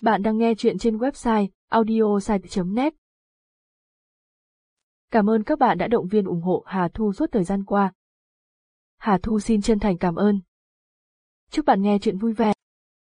Bạn đang nghe chuyện trên website audiosite.net. Cảm ơn các bạn đã động viên ủng hộ Hà Thu suốt thời gian qua. Hà Thu xin chân thành cảm ơn. Chúc bạn nghe chuyện vui vẻ.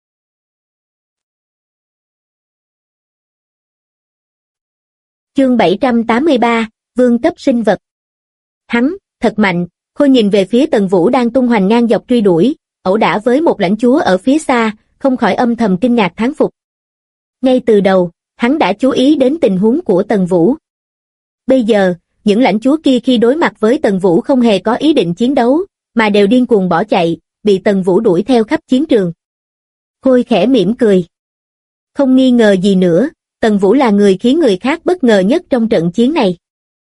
Chương 783, Vương cấp sinh vật. Hắn, thật mạnh, Khôi nhìn về phía Tần Vũ đang tung hoành ngang dọc truy đuổi, ẩu đả với một lãnh chúa ở phía xa, không khỏi âm thầm kinh ngạc thán phục. Ngay từ đầu, hắn đã chú ý đến tình huống của Tần Vũ. Bây giờ, những lãnh chúa kia khi đối mặt với Tần Vũ không hề có ý định chiến đấu, mà đều điên cuồng bỏ chạy, bị Tần Vũ đuổi theo khắp chiến trường. Khôi khẽ mỉm cười. Không nghi ngờ gì nữa, Tần Vũ là người khiến người khác bất ngờ nhất trong trận chiến này.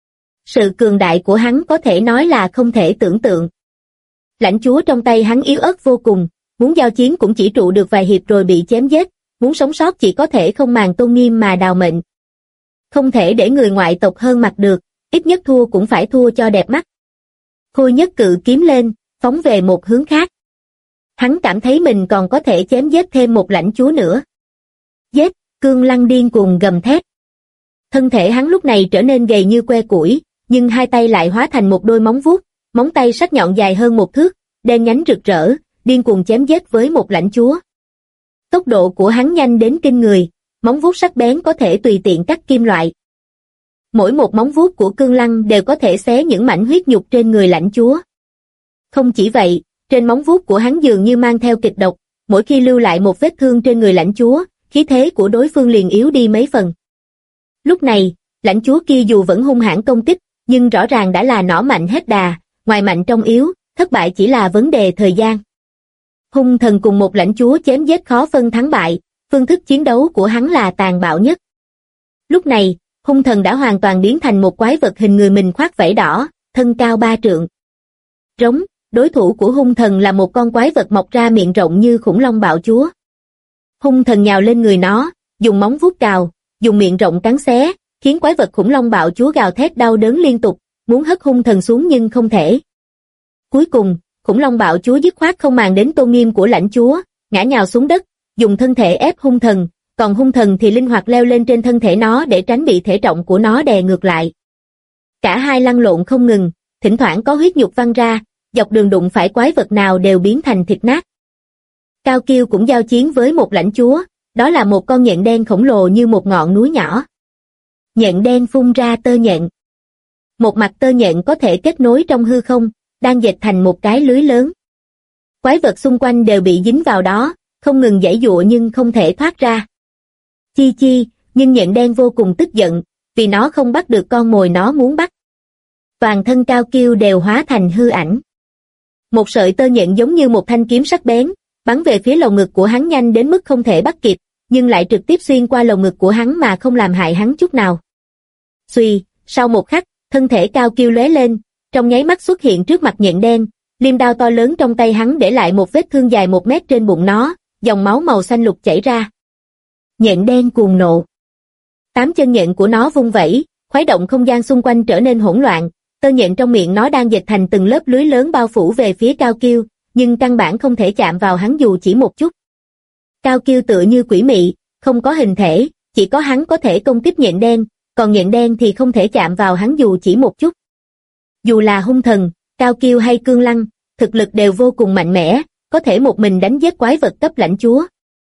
Sự cường đại của hắn có thể nói là không thể tưởng tượng. Lãnh chúa trong tay hắn yếu ớt vô cùng, muốn giao chiến cũng chỉ trụ được vài hiệp rồi bị chém giết, muốn sống sót chỉ có thể không màng tôn nghiêm mà đào mệnh. Không thể để người ngoại tộc hơn mặt được, ít nhất thua cũng phải thua cho đẹp mắt. Khôi nhất cự kiếm lên, phóng về một hướng khác. Hắn cảm thấy mình còn có thể chém giết thêm một lãnh chúa nữa. Giết, Cương Lăng điên cuồng gầm thét. Thân thể hắn lúc này trở nên gầy như que củi, nhưng hai tay lại hóa thành một đôi móng vuốt, móng tay sắc nhọn dài hơn một thước, đen nhánh rực rỡ, điên cuồng chém giết với một lãnh chúa. Tốc độ của hắn nhanh đến kinh người, móng vuốt sắc bén có thể tùy tiện cắt kim loại. Mỗi một móng vuốt của Cương Lăng đều có thể xé những mảnh huyết nhục trên người lãnh chúa. Không chỉ vậy, trên móng vuốt của hắn dường như mang theo kịch độc, mỗi khi lưu lại một vết thương trên người lãnh chúa, khí thế của đối phương liền yếu đi mấy phần. Lúc này, lãnh chúa kia dù vẫn hung hãn công kích, nhưng rõ ràng đã là nỏ mạnh hết đà, ngoài mạnh trong yếu, thất bại chỉ là vấn đề thời gian. Hung thần cùng một lãnh chúa chém giết khó phân thắng bại, phương thức chiến đấu của hắn là tàn bạo nhất. Lúc này, hung thần đã hoàn toàn biến thành một quái vật hình người mình khoác vảy đỏ, thân cao 3 trượng. Rống, đối thủ của hung thần là một con quái vật mọc ra miệng rộng như khủng long bạo chúa. Hung thần nhào lên người nó, dùng móng vuốt cào, dùng miệng rộng cắn xé, khiến quái vật khủng long bạo chúa gào thét đau đớn liên tục, muốn hất hung thần xuống nhưng không thể. Cuối cùng, khủng long bạo chúa dứt khoát không màng đến tôn nghiêm của lãnh chúa, ngã nhào xuống đất, dùng thân thể ép hung thần, còn hung thần thì linh hoạt leo lên trên thân thể nó để tránh bị thể trọng của nó đè ngược lại. Cả hai lăn lộn không ngừng, thỉnh thoảng có huyết nhục văng ra, dọc đường đụng phải quái vật nào đều biến thành thịt nát. Cao Kiêu cũng giao chiến với một lãnh chúa, đó là một con nhện đen khổng lồ như một ngọn núi nhỏ. Nhện đen phun ra tơ nhện. Một mặt tơ nhện có thể kết nối trong hư không, đang dệt thành một cái lưới lớn. Quái vật xung quanh đều bị dính vào đó, không ngừng giãy giụa nhưng không thể thoát ra. Chi chi, nhưng nhện đen vô cùng tức giận, vì nó không bắt được con mồi nó muốn bắt. Toàn thân Cao Kiêu đều hóa thành hư ảnh. Một sợi tơ nhện giống như một thanh kiếm sắc bén, bắn về phía lồng ngực của hắn nhanh đến mức không thể bắt kịp, nhưng lại trực tiếp xuyên qua lồng ngực của hắn mà không làm hại hắn chút nào. Xuy, sau một khắc, thân thể Cao Kiêu lóe lên, trong nháy mắt xuất hiện trước mặt nhện đen, liêm đao to lớn trong tay hắn để lại một vết thương dài 1 mét trên bụng nó, dòng máu màu xanh lục chảy ra. Nhện đen cuồng nộ. 8 chân nhện của nó vung vẩy, khuấy động không gian xung quanh trở nên hỗn loạn, tơ nhện trong miệng nó đang dệt thành từng lớp lưới lớn bao phủ về phía Cao Kiêu, nhưng căn bản không thể chạm vào hắn dù chỉ một chút. Cao Kiêu tựa như quỷ mị, không có hình thể, chỉ có hắn có thể công kích nhện đen, còn nhện đen thì không thể chạm vào hắn dù chỉ một chút. Dù là hung thần, Cao Kiêu hay Cương Lăng, thực lực đều vô cùng mạnh mẽ, có thể một mình đánh giết quái vật cấp lãnh chúa.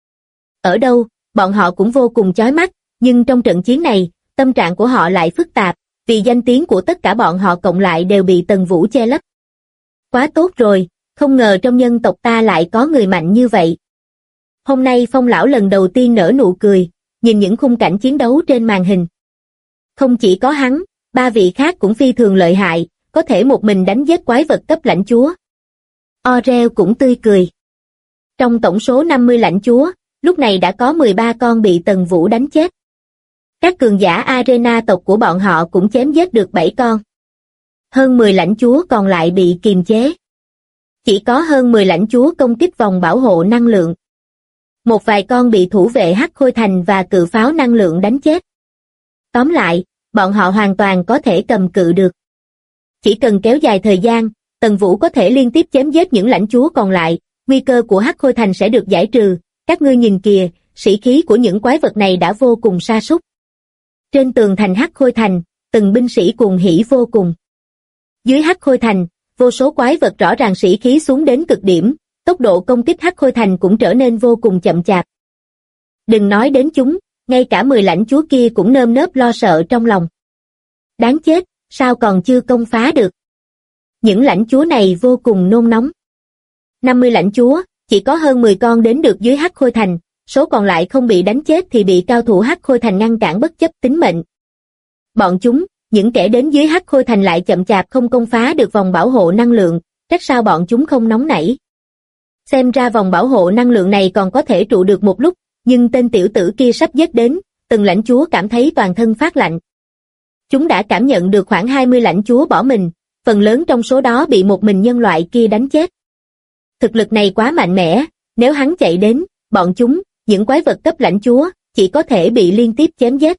Ở đâu, bọn họ cũng vô cùng chói mắt, nhưng trong trận chiến này, tâm trạng của họ lại phức tạp, vì danh tiếng của tất cả bọn họ cộng lại đều bị Tần Vũ che lấp. Quá tốt rồi, không ngờ trong nhân tộc ta lại có người mạnh như vậy. Hôm nay Phong lão lần đầu tiên nở nụ cười, nhìn những khung cảnh chiến đấu trên màn hình. Không chỉ có hắn, 3 vị khác cũng phi thường lợi hại, có thể một mình đánh giết quái vật cấp lãnh chúa. Orel cũng tươi cười. Trong tổng số 50 lãnh chúa, lúc này đã có 13 con bị Tần Vũ đánh chết. Các cường giả arena tộc của bọn họ cũng chém giết được 7 con. Hơn 10 lãnh chúa còn lại bị kiềm chế. Chỉ có hơn 10 lãnh chúa công kích vòng bảo hộ năng lượng. Một vài con bị thủ vệ Hắc Khôi Thành và cự pháo năng lượng đánh chết. Tóm lại, bọn họ hoàn toàn có thể cầm cự được. Chỉ cần kéo dài thời gian, Tần Vũ có thể liên tiếp chém giết những lãnh chúa còn lại, nguy cơ của Hắc Khôi Thành sẽ được giải trừ. Các ngươi nhìn kìa, sĩ khí của những quái vật này đã vô cùng sa sút. Trên tường thành Hắc Khôi Thành, từng binh sĩ cuồng hỉ vô cùng. Dưới Hắc Khôi Thành, vô số quái vật rõ ràng sĩ khí xuống đến cực điểm, tốc độ công kích Hắc Khôi Thành cũng trở nên vô cùng chậm chạp. Đừng nói đến chúng, ngay cả 10 lãnh chúa kia cũng nơm nớp lo sợ trong lòng. Đáng chết, sao còn chưa công phá được? Những lãnh chúa này vô cùng nôn nóng. 50 lãnh chúa, chỉ có hơn 10 con đến được dưới Hắc Khôi Thành, số còn lại không bị đánh chết thì bị cao thủ Hắc Khôi Thành ngăn cản bất chấp tính mệnh. Bọn chúng, những kẻ đến dưới Hắc Khôi Thành lại chậm chạp không công phá được vòng bảo hộ năng lượng, trách sao bọn chúng không nóng nảy. Xem ra vòng bảo hộ năng lượng này còn có thể trụ được một lúc, nhưng tên tiểu tử kia sắp giết đến, từng lãnh chúa cảm thấy toàn thân phát lạnh. Chúng đã cảm nhận được khoảng 20 lãnh chúa bỏ mình, phần lớn trong số đó bị một mình nhân loại kia đánh chết. Thực lực này quá mạnh mẽ, nếu hắn chạy đến, bọn chúng, những quái vật cấp lãnh chúa, chỉ có thể bị liên tiếp chém giết.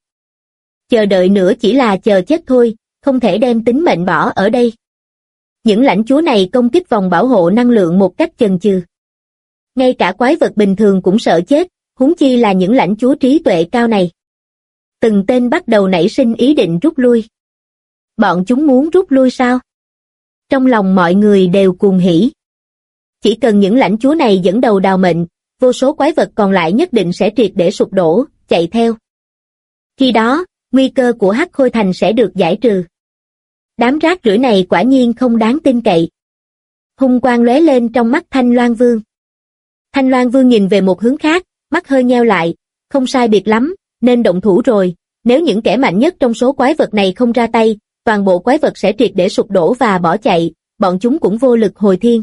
Chờ đợi nữa chỉ là chờ chết thôi, không thể đem tính mệnh bỏ ở đây. Những lãnh chúa này công kích vòng bảo hộ năng lượng một cách chần chừ. Ngay cả quái vật bình thường cũng sợ chết, huống chi là những lãnh chúa trí tuệ cao này. Từng tên bắt đầu nảy sinh ý định rút lui. Bọn chúng muốn rút lui sao? Trong lòng mọi người đều cuồng hỉ. Chỉ cần những lãnh chúa này dẫn đầu đào mệnh, vô số quái vật còn lại nhất định sẽ triệt để sụp đổ, chạy theo. Khi đó, nguy cơ của Hắc Khôi Thành sẽ được giải trừ. Đám rác rưởi này quả nhiên không đáng tin cậy. Hung quang lóe lên trong mắt Thanh Loan Vương. Thanh Loan Vương nhìn về một hướng khác, mắt hơi nheo lại, không sai biệt lắm, nên động thủ rồi, nếu những kẻ mạnh nhất trong số quái vật này không ra tay, toàn bộ quái vật sẽ triệt để sụp đổ và bỏ chạy, bọn chúng cũng vô lực hồi thiên.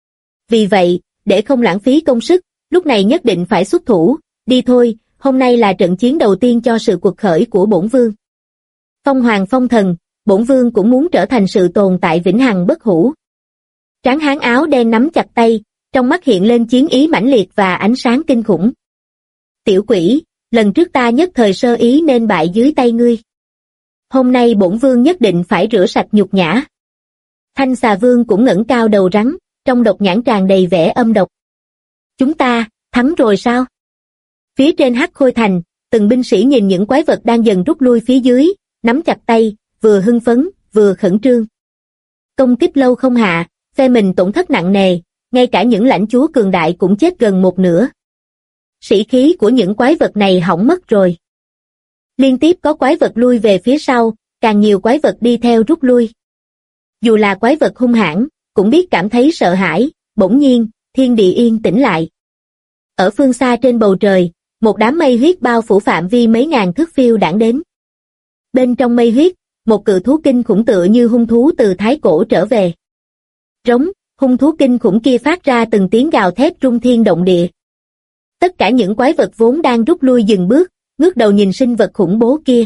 Vì vậy, để không lãng phí công sức, lúc này nhất định phải xuất thủ, đi thôi, hôm nay là trận chiến đầu tiên cho sự cuộc khởi của bổn vương. Phong hoàng phong thần, bổn vương cũng muốn trở thành sự tồn tại vĩnh hằng bất hủ. Tráng hán áo đen nắm chặt tay, trong mắt hiện lên chiến ý mãnh liệt và ánh sáng kinh khủng. Tiểu quỷ, lần trước ta nhất thời sơ ý nên bại dưới tay ngươi. Hôm nay bổn vương nhất định phải rửa sạch nhục nhã. Thanh xà vương cũng ngẩng cao đầu rắn, trong độc nhãn tràn đầy vẻ âm độc. Chúng ta, thắng rồi sao? Phía trên Hắc Khôi Thành, từng binh sĩ nhìn những quái vật đang dần rút lui phía dưới, nắm chặt tay, vừa hưng phấn, vừa khẩn trương. Công kích lâu không hạ, phe mình tổn thất nặng nề, ngay cả những lãnh chúa cường đại cũng chết gần một nửa. Sĩ khí của những quái vật này hỏng mất rồi. Liên tiếp có quái vật lui về phía sau, càng nhiều quái vật đi theo rút lui. Dù là quái vật hung hãn, cũng biết cảm thấy sợ hãi, bỗng nhiên, thiên địa yên tĩnh lại. Ở phương xa trên bầu trời, một đám mây huyết bao phủ phạm vi mấy ngàn thước phiêu đãng đến. Bên trong mây huyết, một cự thú kinh khủng tựa như hung thú từ thái cổ trở về. Rống, hung thú kinh khủng kia phát ra từng tiếng gào thét rung thiên động địa. Tất cả những quái vật vốn đang rút lui dừng bước, ngước đầu nhìn sinh vật khủng bố kia.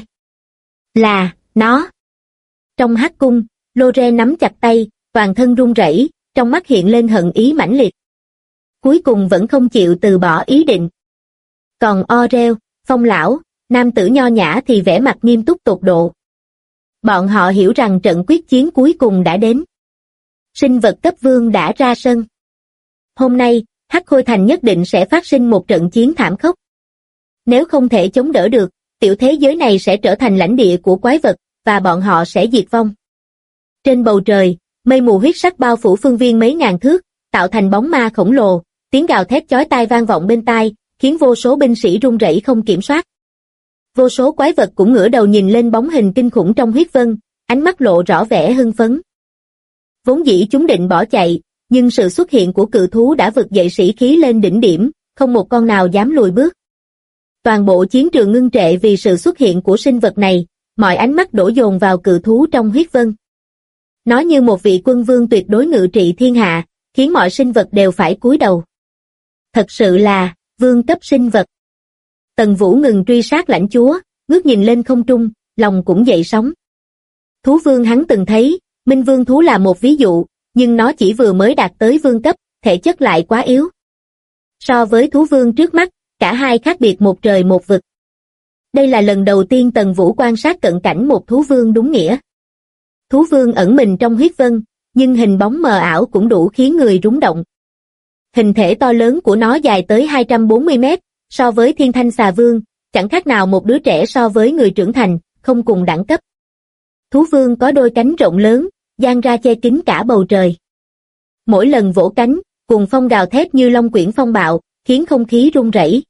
Là, nó. Trong hắc cung, Lore nắm chặt tay, toàn thân run rẩy, trong mắt hiện lên hận ý mãnh liệt. Cuối cùng vẫn không chịu từ bỏ ý định. Còn Oreo, Phong lão, nam tử nho nhã thì vẻ mặt nghiêm túc tột độ. Bọn họ hiểu rằng trận quyết chiến cuối cùng đã đến. Sinh vật cấp vương đã ra sân. Hôm nay, Hắc Khôi Thành nhất định sẽ phát sinh một trận chiến thảm khốc. Nếu không thể chống đỡ được, tiểu thế giới này sẽ trở thành lãnh địa của quái vật, và bọn họ sẽ diệt vong. Trên bầu trời, mây mù huyết sắc bao phủ phương viên mấy ngàn thước, tạo thành bóng ma khổng lồ, tiếng gào thét chói tai vang vọng bên tai, khiến vô số binh sĩ run rẩy không kiểm soát. Vô số quái vật cũng ngửa đầu nhìn lên bóng hình kinh khủng trong huyết vân, ánh mắt lộ rõ vẻ hưng phấn. Vốn dĩ chúng định bỏ chạy, nhưng sự xuất hiện của cự thú đã vực dậy sĩ khí lên đỉnh điểm, không một con nào dám lùi bước. Toàn bộ chiến trường ngưng trệ vì sự xuất hiện của sinh vật này, mọi ánh mắt đổ dồn vào cự thú trong huyết vân. Nó như một vị quân vương tuyệt đối ngự trị thiên hạ, khiến mọi sinh vật đều phải cúi đầu. Thật sự là vương cấp sinh vật. Tần Vũ ngừng truy sát lãnh chúa, ngước nhìn lên không trung, lòng cũng dậy sóng. Thú vương hắn từng thấy, Minh Vương thú là một ví dụ, nhưng nó chỉ vừa mới đạt tới vương cấp, thể chất lại quá yếu. So với thú vương trước mắt, cả hai khác biệt một trời một vực. Đây là lần đầu tiên Tần Vũ quan sát cận cảnh một thú vương đúng nghĩa. Thú vương ẩn mình trong huyết vân, nhưng hình bóng mờ ảo cũng đủ khiến người rúng động. Hình thể to lớn của nó dài tới 240 mét, so với Thiên Thanh Xà Vương, chẳng khác nào một đứa trẻ so với người trưởng thành, không cùng đẳng cấp. Thú vương có đôi cánh rộng lớn, dang ra che kín cả bầu trời. Mỗi lần vỗ cánh, cuồng phong gào thét như long quyển phong bạo, khiến không khí rung rẩy.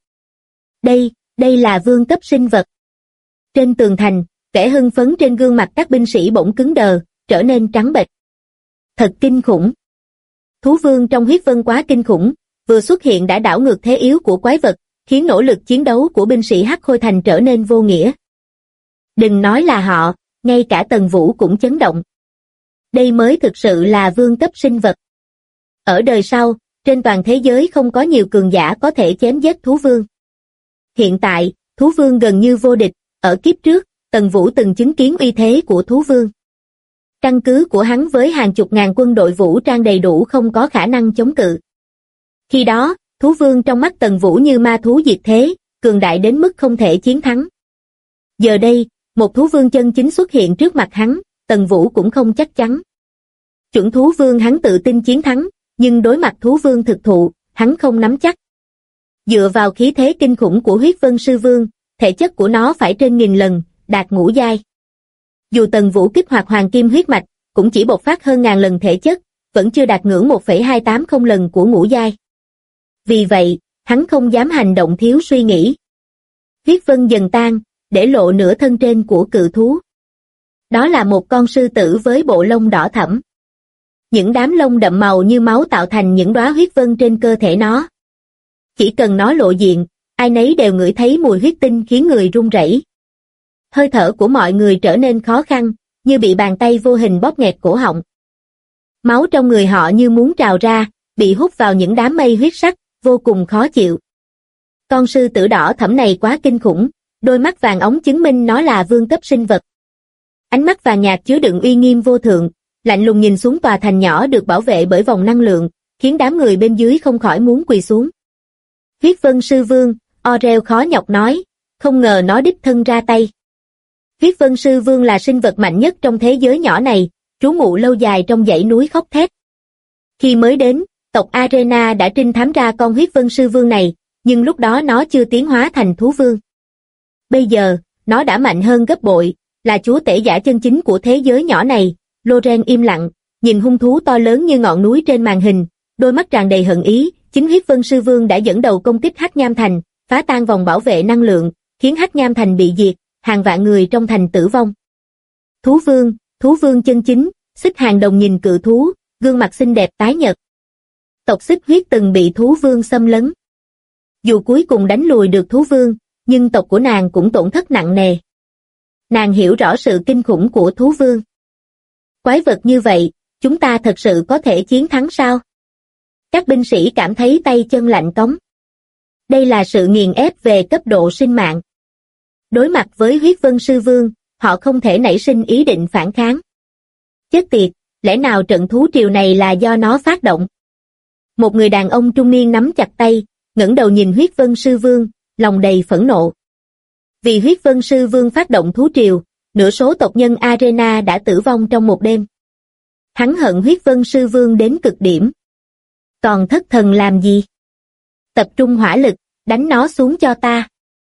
Đây là vương cấp sinh vật. Trên tường thành, vẻ hưng phấn trên gương mặt các binh sĩ bỗng cứng đờ, trở nên trắng bệch. Thật kinh khủng. Thú vương trong huyết vân quá kinh khủng, vừa xuất hiện đã đảo ngược thế yếu của quái vật, khiến nỗ lực chiến đấu của binh sĩ Hắc Khôi Thành trở nên vô nghĩa. Đừng nói là họ, ngay cả Tần Vũ cũng chấn động. Đây mới thực sự là vương cấp sinh vật. Ở đời sau, trên toàn thế giới không có nhiều cường giả có thể chém giết thú vương. Hiện tại, thú vương gần như vô địch, ở kiếp trước, Tần Vũ từng chứng kiến uy thế của thú vương. Căn cứ của hắn với hàng chục ngàn quân đội vũ trang đầy đủ không có khả năng chống cự. Khi đó, thú vương trong mắt Tần Vũ như ma thú diệt thế, cường đại đến mức không thể chiến thắng. Giờ đây, một thú vương chân chính xuất hiện trước mặt hắn, Tần Vũ cũng không chắc chắn. Chuẩn thú vương hắn tự tin chiến thắng, nhưng đối mặt thú vương thực thụ, hắn không nắm chắc. Dựa vào khí thế kinh khủng của huyết vân sư vương, thể chất của nó phải trên 1000 lần, đạt ngũ giai. Dù Tần Vũ kích hoạt hoàng kim huyết mạch, cũng chỉ bộc phát hơn 1000 lần thể chất, vẫn chưa đạt ngưỡng 1,280 lần của ngũ giai. Vì vậy, hắn không dám hành động thiếu suy nghĩ. Huyết vân dần tan, để lộ nửa thân trên của cự thú. Đó là một con sư tử với bộ lông đỏ thẫm. Những đám lông đậm màu như máu tạo thành những đóa huyết vân trên cơ thể nó. Chỉ cần nó lộ diện, ai nấy đều ngửi thấy mùi huyết tinh khiến người run rẩy. Hơi thở của mọi người trở nên khó khăn, như bị bàn tay vô hình bóp nghẹt cổ họng. Máu trong người họ như muốn trào ra, bị hút vào những đám mây huyết sắc, vô cùng khó chịu. Con sư tử đỏ thẫm này quá kinh khủng, đôi mắt vàng óng chứng minh nó là vương cấp sinh vật. Ánh mắt vàng nhạt chứa đựng uy nghiêm vô thượng, lạnh lùng nhìn xuống tòa thành nhỏ được bảo vệ bởi vòng năng lượng, khiến đám người bên dưới không khỏi muốn quỳ xuống. Huyết vân sư vương, Orel khó nhọc nói, không ngờ nó đích thân ra tay. Huyết vân sư vương là sinh vật mạnh nhất trong thế giới nhỏ này, trú ngụ lâu dài trong dãy núi khóc thét. Khi mới đến, tộc Arena đã trinh thám ra con huyết vân sư vương này, nhưng lúc đó nó chưa tiến hóa thành thú vương. Bây giờ, nó đã mạnh hơn gấp bội, là chúa tể giả chân chính của thế giới nhỏ này. Loren im lặng, nhìn hung thú to lớn như ngọn núi trên màn hình, đôi mắt tràn đầy hận ý. Chính huyết vân sư vương đã dẫn đầu công kích Hắc Nham Thành, phá tan vòng bảo vệ năng lượng, khiến Hắc Nham Thành bị diệt, hàng vạn người trong thành tử vong. Thú vương chân chính, Xích Hàng Đồng nhìn cự thú, gương mặt xinh đẹp tái nhợt. Tộc Xích Huyết từng bị thú vương xâm lấn. Dù cuối cùng đánh lùi được thú vương, nhưng tộc của nàng cũng tổn thất nặng nề. Nàng hiểu rõ sự kinh khủng của thú vương. Quái vật như vậy, chúng ta thật sự có thể chiến thắng sao? Các binh sĩ cảm thấy tay chân lạnh cống. Đây là sự nghiền ép về cấp độ sinh mạng. Đối mặt với huyết vân sư vương, họ không thể nảy sinh ý định phản kháng. Chết tiệt, lẽ nào trận thú triều này là do nó phát động? Một người đàn ông trung niên nắm chặt tay, ngẩng đầu nhìn huyết vân sư vương, lòng đầy phẫn nộ. Vì huyết vân sư vương phát động thú triều, nửa số tộc nhân Arena đã tử vong trong một đêm. Hắn hận huyết vân sư vương đến cực điểm. Còn thất thần làm gì? Tập trung hỏa lực, đánh nó xuống cho ta.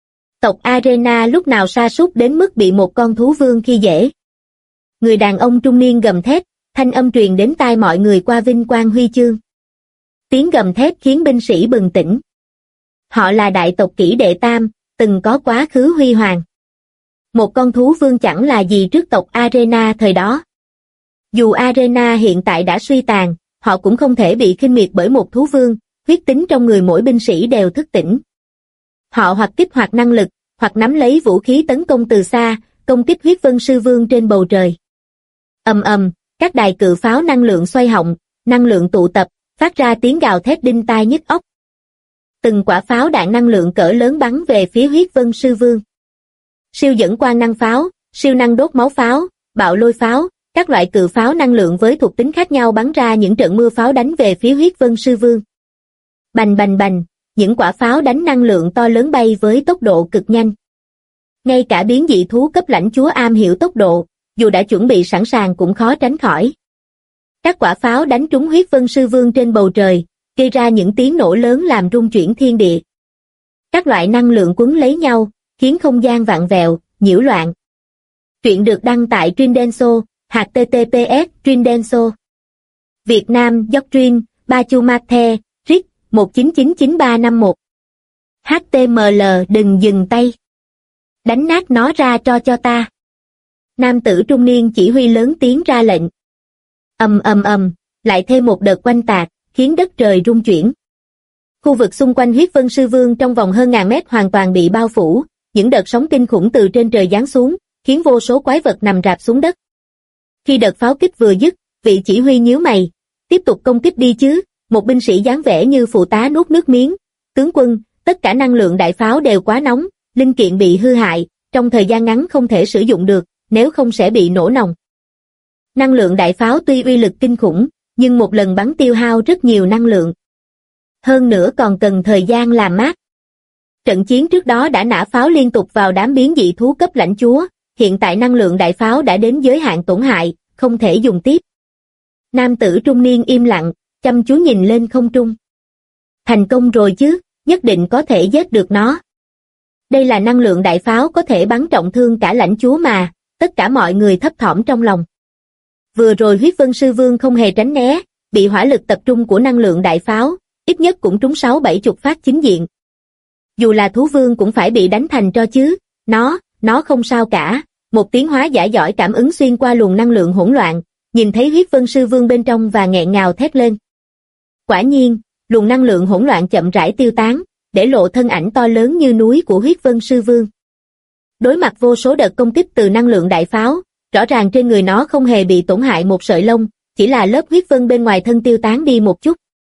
Tộc Arena lúc nào sa sút đến mức bị một con thú vương khi dễ. Người đàn ông trung niên gầm thét, thanh âm truyền đến tai mọi người qua vinh quang huy chương. Tiếng gầm thét khiến binh sĩ bừng tỉnh. Họ là đại tộc Kỷ Đệ Tam, từng có quá khứ huy hoàng. Một con thú vương chẳng là gì trước tộc Arena thời đó. Dù Arena hiện tại đã suy tàn, họ cũng không thể bị khinh miệt bởi một thú vương, huyết tính trong người mỗi binh sĩ đều thức tỉnh. Họ hoặc kích hoạt năng lực, hoặc nắm lấy vũ khí tấn công từ xa, công kích huyết vân sư vương trên bầu trời. Ầm ầm, các đài cự pháo năng lượng xoay họng, năng lượng tụ tập, phát ra tiếng gào thét đinh tai nhức óc. Từng quả pháo đạn năng lượng cỡ lớn bắn về phía huyết vân sư vương. Siêu dẫn quang năng pháo, siêu năng đốt máu pháo, bạo lôi pháo, các loại cự pháo năng lượng với thuộc tính khác nhau bắn ra những trận mưa pháo đánh về phía huyết vân sư vương. Bành bành bành, những quả pháo đánh năng lượng to lớn bay với tốc độ cực nhanh. Ngay cả biến dị thú cấp lãnh chúa am hiểu tốc độ, dù đã chuẩn bị sẵn sàng cũng khó tránh khỏi. Các quả pháo đánh trúng huyết vân sư vương trên bầu trời, gây ra những tiếng nổ lớn làm rung chuyển thiên địa. Các loại năng lượng quấn lấy nhau, khiến không gian vặn vẹo, nhiễu loạn. Truyện được đăng tại Trindenso, https Trindenso. Việt Nam Doctrine, Bachumate, RIC, 1999351. HTML đừng dừng tay. Đánh nát nó ra cho ta. Nam tử trung niên chỉ huy lớn tiếng ra lệnh. Lại thêm một đợt oanh tạc, khiến đất trời rung chuyển. Khu vực xung quanh huyết vân sư vương trong vòng hơn ngàn mét hoàn toàn bị bao phủ, những đợt sóng kinh khủng từ trên trời giáng xuống, khiến vô số quái vật nằm rạp xuống đất. Khi đợt pháo kích vừa dứt, vị chỉ huy nhíu mày, tiếp tục công kích đi chứ, một binh sĩ dáng vẻ như phụ tá nuốt nước miếng. Tướng quân, tất cả năng lượng đại pháo đều quá nóng, linh kiện bị hư hại, trong thời gian ngắn không thể sử dụng được, nếu không sẽ bị nổ nòng. Năng lượng đại pháo tuy uy lực kinh khủng, nhưng một lần bắn tiêu hao rất nhiều năng lượng. Hơn nữa còn cần thời gian làm mát. Trận chiến trước đó đã nã pháo liên tục vào đám biến dị thú cấp lãnh chúa, hiện tại năng lượng đại pháo đã đến giới hạn tổn hại, không thể dùng tiếp. Nam tử trung niên im lặng, chăm chú nhìn lên không trung. Thành công rồi chứ, nhất định có thể giết được nó. Đây là năng lượng đại pháo có thể bắn trọng thương cả lãnh chúa mà, tất cả mọi người thấp thỏm trong lòng. Vừa rồi huyết vân sư vương không hề tránh né, bị hỏa lực tập trung của năng lượng đại pháo, ít nhất cũng trúng 6-7 phát chính diện. Dù là thú vương cũng phải bị đánh thành tro chứ, nó không sao cả, một tiếng hóa giả giỏi cảm ứng xuyên qua luồng năng lượng hỗn loạn, nhìn thấy huyết vân sư vương bên trong và nghẹn ngào thét lên. Quả nhiên, luồng năng lượng hỗn loạn chậm rãi tiêu tán, để lộ thân ảnh to lớn như núi của huyết vân sư vương. Đối mặt vô số đợt công kích từ năng lượng đại pháo, rõ ràng trên người nó không hề bị tổn hại một sợi lông, chỉ là lớp huyết vân bên ngoài thân tiêu tán đi một chút.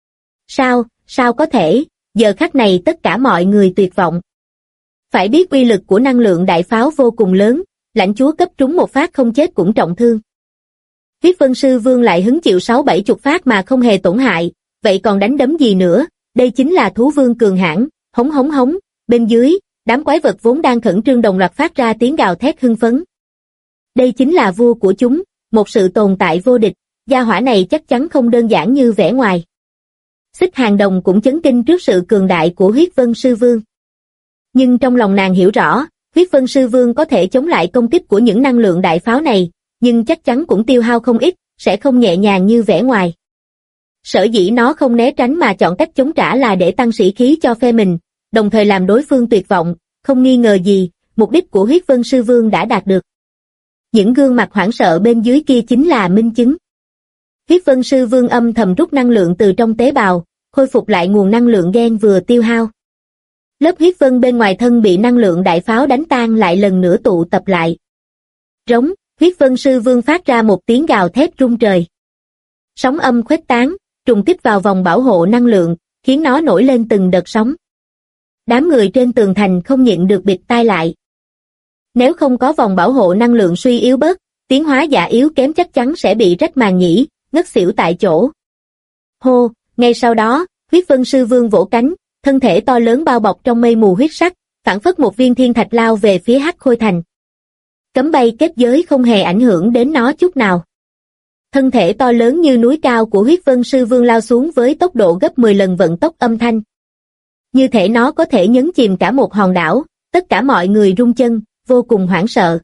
Sao có thể, giờ khắc này tất cả mọi người tuyệt vọng. Phải biết uy lực của năng lượng đại pháo vô cùng lớn, lãnh chúa cấp trúng một phát không chết cũng trọng thương. Huyết vân sư vương lại hứng chịu 6-7 phát mà không hề tổn hại, vậy còn đánh đấm gì nữa, đây chính là thú vương cường hãn, hống, bên dưới, đám quái vật vốn đang khẩn trương đồng loạt phát ra tiếng gào thét hưng phấn. Đây chính là vua của chúng, một sự tồn tại vô địch, gia hỏa này chắc chắn không đơn giản như vẻ ngoài. Xích Hàng Đồng cũng chấn kinh trước sự cường đại của huyết vân sư vương. Nhưng trong lòng nàng hiểu rõ, huyết vân sư vương có thể chống lại công kích của những năng lượng đại pháo này, nhưng chắc chắn cũng tiêu hao không ít, sẽ không nhẹ nhàng như vẻ ngoài. Sở dĩ nó không né tránh mà chọn cách chống trả là để tăng sĩ khí cho phe mình, đồng thời làm đối phương tuyệt vọng, không nghi ngờ gì, mục đích của huyết vân sư vương đã đạt được. Những gương mặt hoảng sợ bên dưới kia chính là minh chứng. Huyết vân sư vương âm thầm rút năng lượng từ trong tế bào, khôi phục lại nguồn năng lượng gen vừa tiêu hao. Lớp huyết vân bên ngoài thân bị năng lượng đại pháo đánh tan lại lần nữa tụ tập lại. Rống, huyết vân sư vương phát ra một tiếng gào thét rung trời. Sóng âm khuếch tán, trùng kích vào vòng bảo hộ năng lượng, khiến nó nổi lên từng đợt sóng. Đám người trên tường thành không nhịn được bịt tai lại. Nếu không có vòng bảo hộ năng lượng suy yếu bớt, tiến hóa giả yếu kém chắc chắn sẽ bị rách màng nhĩ, ngất xỉu tại chỗ. Hô, ngay sau đó, huyết vân sư vương vỗ cánh, thân thể to lớn bao bọc trong mây mù huyết sắc, phảng phất một viên thiên thạch lao về phía Hắc Khôi Thành. Cấm bay kết giới không hề ảnh hưởng đến nó chút nào. Thân thể to lớn như núi cao của huyết vân sư vương lao xuống với tốc độ gấp 10 lần vận tốc âm thanh. Như thể nó có thể nhấn chìm cả một hòn đảo, tất cả mọi người rung chân, vô cùng hoảng sợ.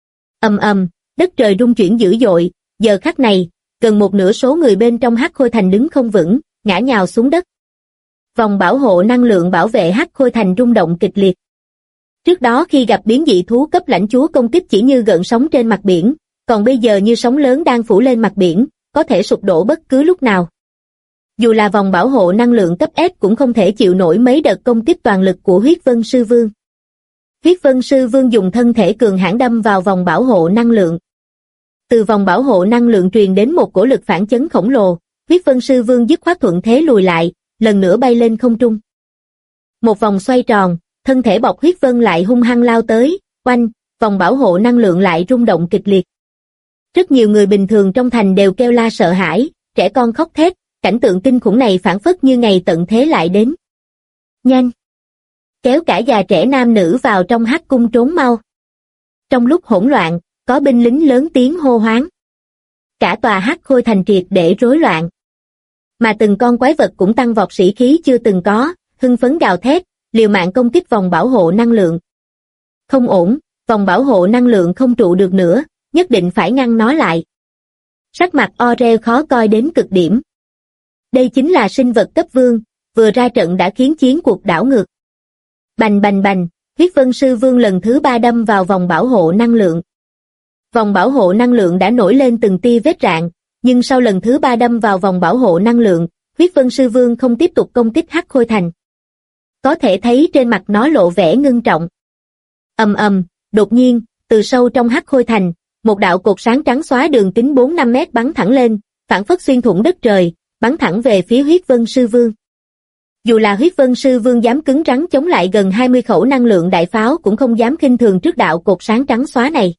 Đất trời rung chuyển dữ dội, giờ khắc này, gần một nửa số người bên trong Hắc Khôi Thành đứng không vững, ngã nhào xuống đất. Vòng bảo hộ năng lượng bảo vệ Hắc Khôi Thành rung động kịch liệt. Trước đó khi gặp biến dị thú cấp lãnh chúa công kích chỉ như gợn sóng trên mặt biển, còn bây giờ như sóng lớn đang phủ lên mặt biển, có thể sụp đổ bất cứ lúc nào. Dù là vòng bảo hộ năng lượng cấp S cũng không thể chịu nổi mấy đợt công kích toàn lực của huyết vân sư vương. Huyết vân sư vương dùng thân thể cường hãn đâm vào vòng bảo hộ năng lượng. Từ vòng bảo hộ năng lượng truyền đến một cổ lực phản chấn khổng lồ, huyết vân sư vương dứt khoát thuận thế lùi lại, lần nữa bay lên không trung. Một vòng xoay tròn, thân thể bọc huyết vân lại hung hăng lao tới, oanh, vòng bảo hộ năng lượng lại rung động kịch liệt. Rất nhiều người bình thường trong thành đều kêu la sợ hãi, trẻ con khóc thét, cảnh tượng kinh khủng này phảng phất như ngày tận thế lại đến. Nhanh! Kéo cả già trẻ nam nữ vào trong Hắc cung trốn mau. Trong lúc hỗn loạn, có binh lính lớn tiếng hô hoáng. Cả tòa Hắc Khôi Thành triệt để rối loạn. Mà từng con quái vật cũng tăng vọt sĩ khí chưa từng có, hưng phấn gào thét, liều mạng công kích vòng bảo hộ năng lượng. Không ổn, vòng bảo hộ năng lượng không trụ được nữa, nhất định phải ngăn nó lại. Sắc mặt Orel khó coi đến cực điểm. Đây chính là sinh vật cấp vương, vừa ra trận đã khiến chiến cuộc đảo ngược. Bành bành bành, huyết vân sư vương lần thứ 3 đâm vào vòng bảo hộ năng lượng. Vòng bảo hộ năng lượng đã nổi lên từng tia vết rạn, nhưng sau lần thứ 3 đâm vào vòng bảo hộ năng lượng, huyết vân sư vương không tiếp tục công kích Hắc Khôi Thành. Có thể thấy trên mặt nó lộ vẻ ngưng trọng. Ầm ầm, đột nhiên, từ sâu trong Hắc Khôi Thành, một đạo cột sáng trắng xóa đường kính 4-5 mét bắn thẳng lên, phảng phất xuyên thủng đất trời, bắn thẳng về phía huyết vân sư vương. Dù là huyết vân sư vương dám cứng rắn chống lại gần 20 khẩu năng lượng đại pháo cũng không dám khinh thường trước đạo cột sáng trắng xóa này.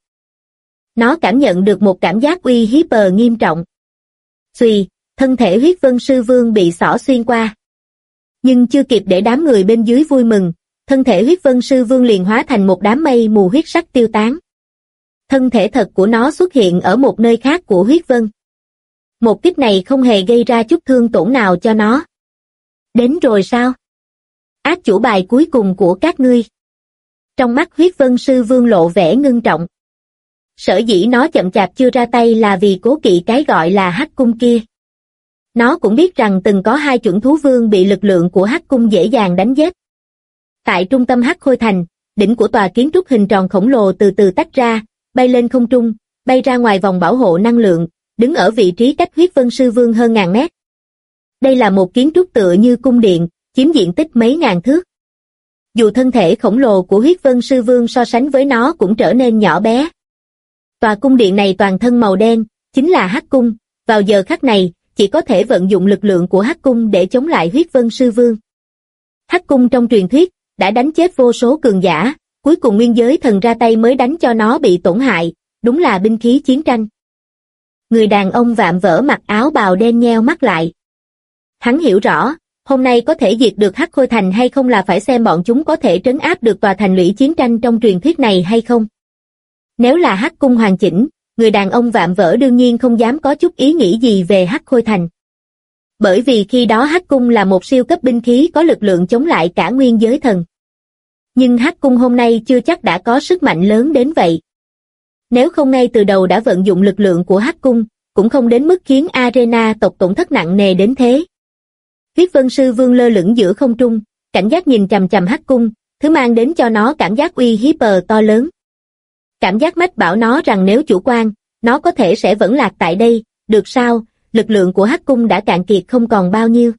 Nó cảm nhận được một cảm giác uy hiếp nghiêm trọng. Xuy, thân thể huyết vân sư vương bị xỏ xuyên qua. Nhưng chưa kịp để đám người bên dưới vui mừng, thân thể huyết vân sư vương liền hóa thành một đám mây mù huyết sắc tiêu tán. Thân thể thật của nó xuất hiện ở một nơi khác của huyết vân. Một kích này không hề gây ra chút thương tổn nào cho nó. Đến rồi sao? Ác chủ bài cuối cùng của các ngươi. Trong mắt huyết vân sư vương lộ vẻ ngưng trọng. Sở dĩ nó chậm chạp chưa ra tay là vì cố kỵ cái gọi là Hắc Cung kia. Nó cũng biết rằng từng có 2 chuẩn thú vương bị lực lượng của Hắc Cung dễ dàng đánh giết. Tại trung tâm Hắc Khôi Thành, đỉnh của tòa kiến trúc hình tròn khổng lồ từ từ tách ra, bay lên không trung, bay ra ngoài vòng bảo hộ năng lượng, đứng ở vị trí cách huyết vân sư vương hơn ngàn mét. Đây là một kiến trúc tựa như cung điện, chiếm diện tích mấy ngàn thước. Dù thân thể khổng lồ của huyết vân sư vương so sánh với nó cũng trở nên nhỏ bé. Tòa cung điện này toàn thân màu đen, chính là Hắc Cung, vào giờ khắc này, chỉ có thể vận dụng lực lượng của Hắc Cung để chống lại huyết vân sư vương. Hắc Cung trong truyền thuyết, đã đánh chết vô số cường giả, cuối cùng nguyên giới thần ra tay mới đánh cho nó bị tổn hại, đúng là binh khí chiến tranh. Người đàn ông vạm vỡ mặc áo bào đen nheo mắt lại. Hắn hiểu rõ, hôm nay có thể diệt được Hắc Khôi Thành hay không là phải xem bọn chúng có thể trấn áp được tòa thành lũy chiến tranh trong truyền thuyết này hay không. Nếu là Hắc Cung hoàn chỉnh, người đàn ông vạm vỡ đương nhiên không dám có chút ý nghĩ gì về Hắc Khôi Thành. Bởi vì khi đó Hắc Cung là một siêu cấp binh khí có lực lượng chống lại cả nguyên giới thần. Nhưng Hắc Cung hôm nay chưa chắc đã có sức mạnh lớn đến vậy. Nếu không ngay từ đầu đã vận dụng lực lượng của Hắc Cung, cũng không đến mức khiến Arena tộc tổn thất nặng nề đến thế. Huyết vân sư vương lơ lửng giữa không trung, cảnh giác nhìn chằm chằm Hắc Cung, thứ mang đến cho nó cảm giác uy hiếp to lớn. Cảm giác mách bảo nó rằng nếu chủ quan, nó có thể sẽ vẫn lạc tại đây, được sao, lực lượng của Hắc Cung đã cạn kiệt không còn bao nhiêu.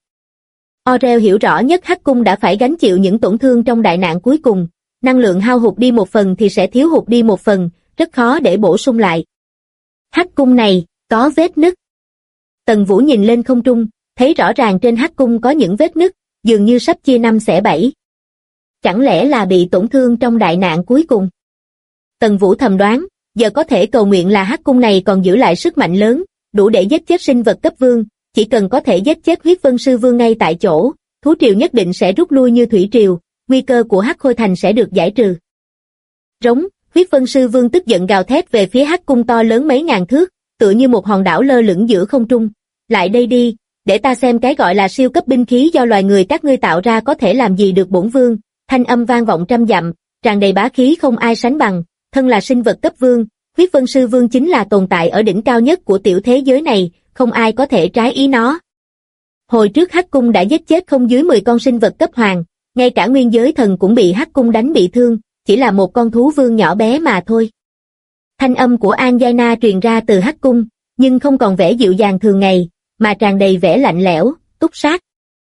Orel hiểu rõ nhất Hắc Cung đã phải gánh chịu những tổn thương trong đại nạn cuối cùng, năng lượng hao hụt đi một phần thì sẽ thiếu hụt đi một phần, rất khó để bổ sung lại. Hắc Cung này, có vết nứt. Tần Vũ nhìn lên không trung, thấy rõ ràng trên Hắc Cung có những vết nứt, dường như sắp chia 5 xẻ 7. Chẳng lẽ là bị tổn thương trong đại nạn cuối cùng? Tần Vũ thầm đoán, giờ có thể cầu nguyện là Hắc Cung này còn giữ lại sức mạnh lớn, đủ để giết chết sinh vật cấp vương, chỉ cần có thể giết chết huyết vân sư vương ngay tại chỗ, thú triều nhất định sẽ rút lui như thủy triều, nguy cơ của Hắc Khôi Thành sẽ được giải trừ. Rống, huyết vân sư vương tức giận gào thét về phía Hắc Cung to lớn mấy ngàn thước, tựa như một hòn đảo lơ lửng giữa không trung. Lại đây đi, để ta xem cái gọi là siêu cấp binh khí do loài người các ngươi tạo ra có thể làm gì được bổn vương. Thanh âm vang vọng trăm dặm, tràn đầy bá khí không ai sánh bằng. Thân là sinh vật cấp vương, huyết vân sư vương chính là tồn tại ở đỉnh cao nhất của tiểu thế giới này, không ai có thể trái ý nó. Hồi trước Hắc Cung đã giết chết không dưới 10 con sinh vật cấp hoàng, ngay cả nguyên giới thần cũng bị Hắc Cung đánh bị thương, chỉ là một con thú vương nhỏ bé mà thôi. Thanh âm của Anjana truyền ra từ Hắc Cung, nhưng không còn vẻ dịu dàng thường ngày, mà tràn đầy vẻ lạnh lẽo, túc sát.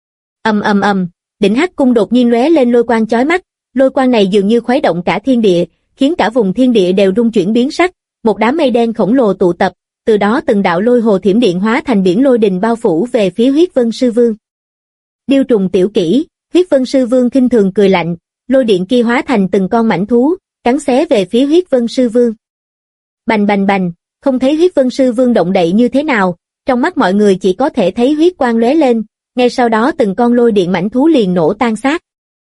Ầm ầm ầm, đỉnh Hắc Cung đột nhiên lóe lên lôi quang chói mắt, lôi quang này dường như khuấy động cả thiên địa, khiến cả vùng thiên địa đều rung chuyển biến sắc, một đám mây đen khổng lồ tụ tập, từ đó từng đạo lôi hồ thiểm điện hóa thành biển lôi đình bao phủ về phía huyết vân sư vương. Điêu trùng tiểu kỹ, huyết vân sư vương khinh thường cười lạnh, lôi điện kia hóa thành từng con mãnh thú, cắn xé về phía huyết vân sư vương. Bành bành bành, không thấy huyết vân sư vương động đậy như thế nào, trong mắt mọi người chỉ có thể thấy huyết quang lóe lên, ngay sau đó từng con lôi điện mãnh thú liền nổ tan xác.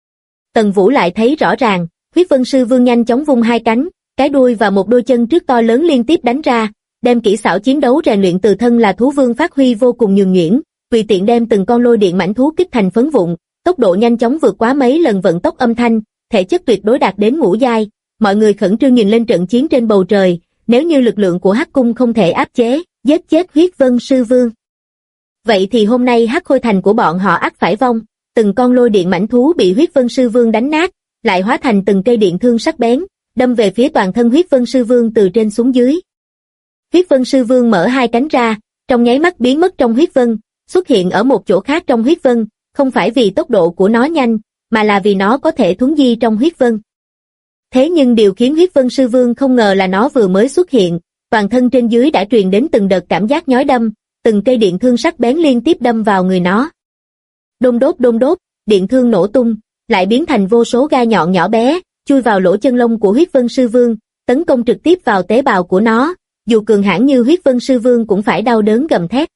Tần Vũ lại thấy rõ ràng, huyết vân sư vương nhanh chóng vung hai cánh, cái đuôi và một đôi chân trước to lớn liên tiếp đánh ra, đem kỹ xảo chiến đấu rèn luyện từ thân là thú vương phát huy vô cùng nhuần nhuyễn, tùy tiện đem từng con lôi điện mãnh thú kích thành phấn vụn, tốc độ nhanh chóng vượt quá mấy lần vận tốc âm thanh, thể chất tuyệt đối đạt đến ngũ giai. Mọi người khẩn trương nhìn lên trận chiến trên bầu trời, nếu như lực lượng của Hắc Cung không thể áp chế, giết chết Huyết Vân Sư Vương. Vậy thì hôm nay Hắc Khôi Thành của bọn họ ắt phải vong, từng con lôi điện mãnh thú bị Huyết Vân Sư Vương đánh nát, lại hóa thành từng cây điện thương sắc bén, đâm về phía toàn thân Huyết Vân Sư Vương từ trên xuống dưới. Huyết Vân Sư Vương mở hai cánh ra, trong nháy mắt biến mất trong huyết vân, xuất hiện ở một chỗ khác trong huyết vân, không phải vì tốc độ của nó nhanh, mà là vì nó có thể thuấn di trong huyết vân. Thế nhưng điều khiến Huyết Vân Sư Vương không ngờ là nó vừa mới xuất hiện, toàn thân trên dưới đã truyền đến từng đợt cảm giác nhói đâm, từng cây điện thương sắc bén liên tiếp đâm vào người nó. Đôn đốt, điện thương nổ tung, lại biến thành vô số gai nhọn nhỏ bé, chui vào lỗ chân lông của Huyết Vân Sư Vương, tấn công trực tiếp vào tế bào của nó, dù cường hãn như Huyết Vân Sư Vương cũng phải đau đớn gầm thét.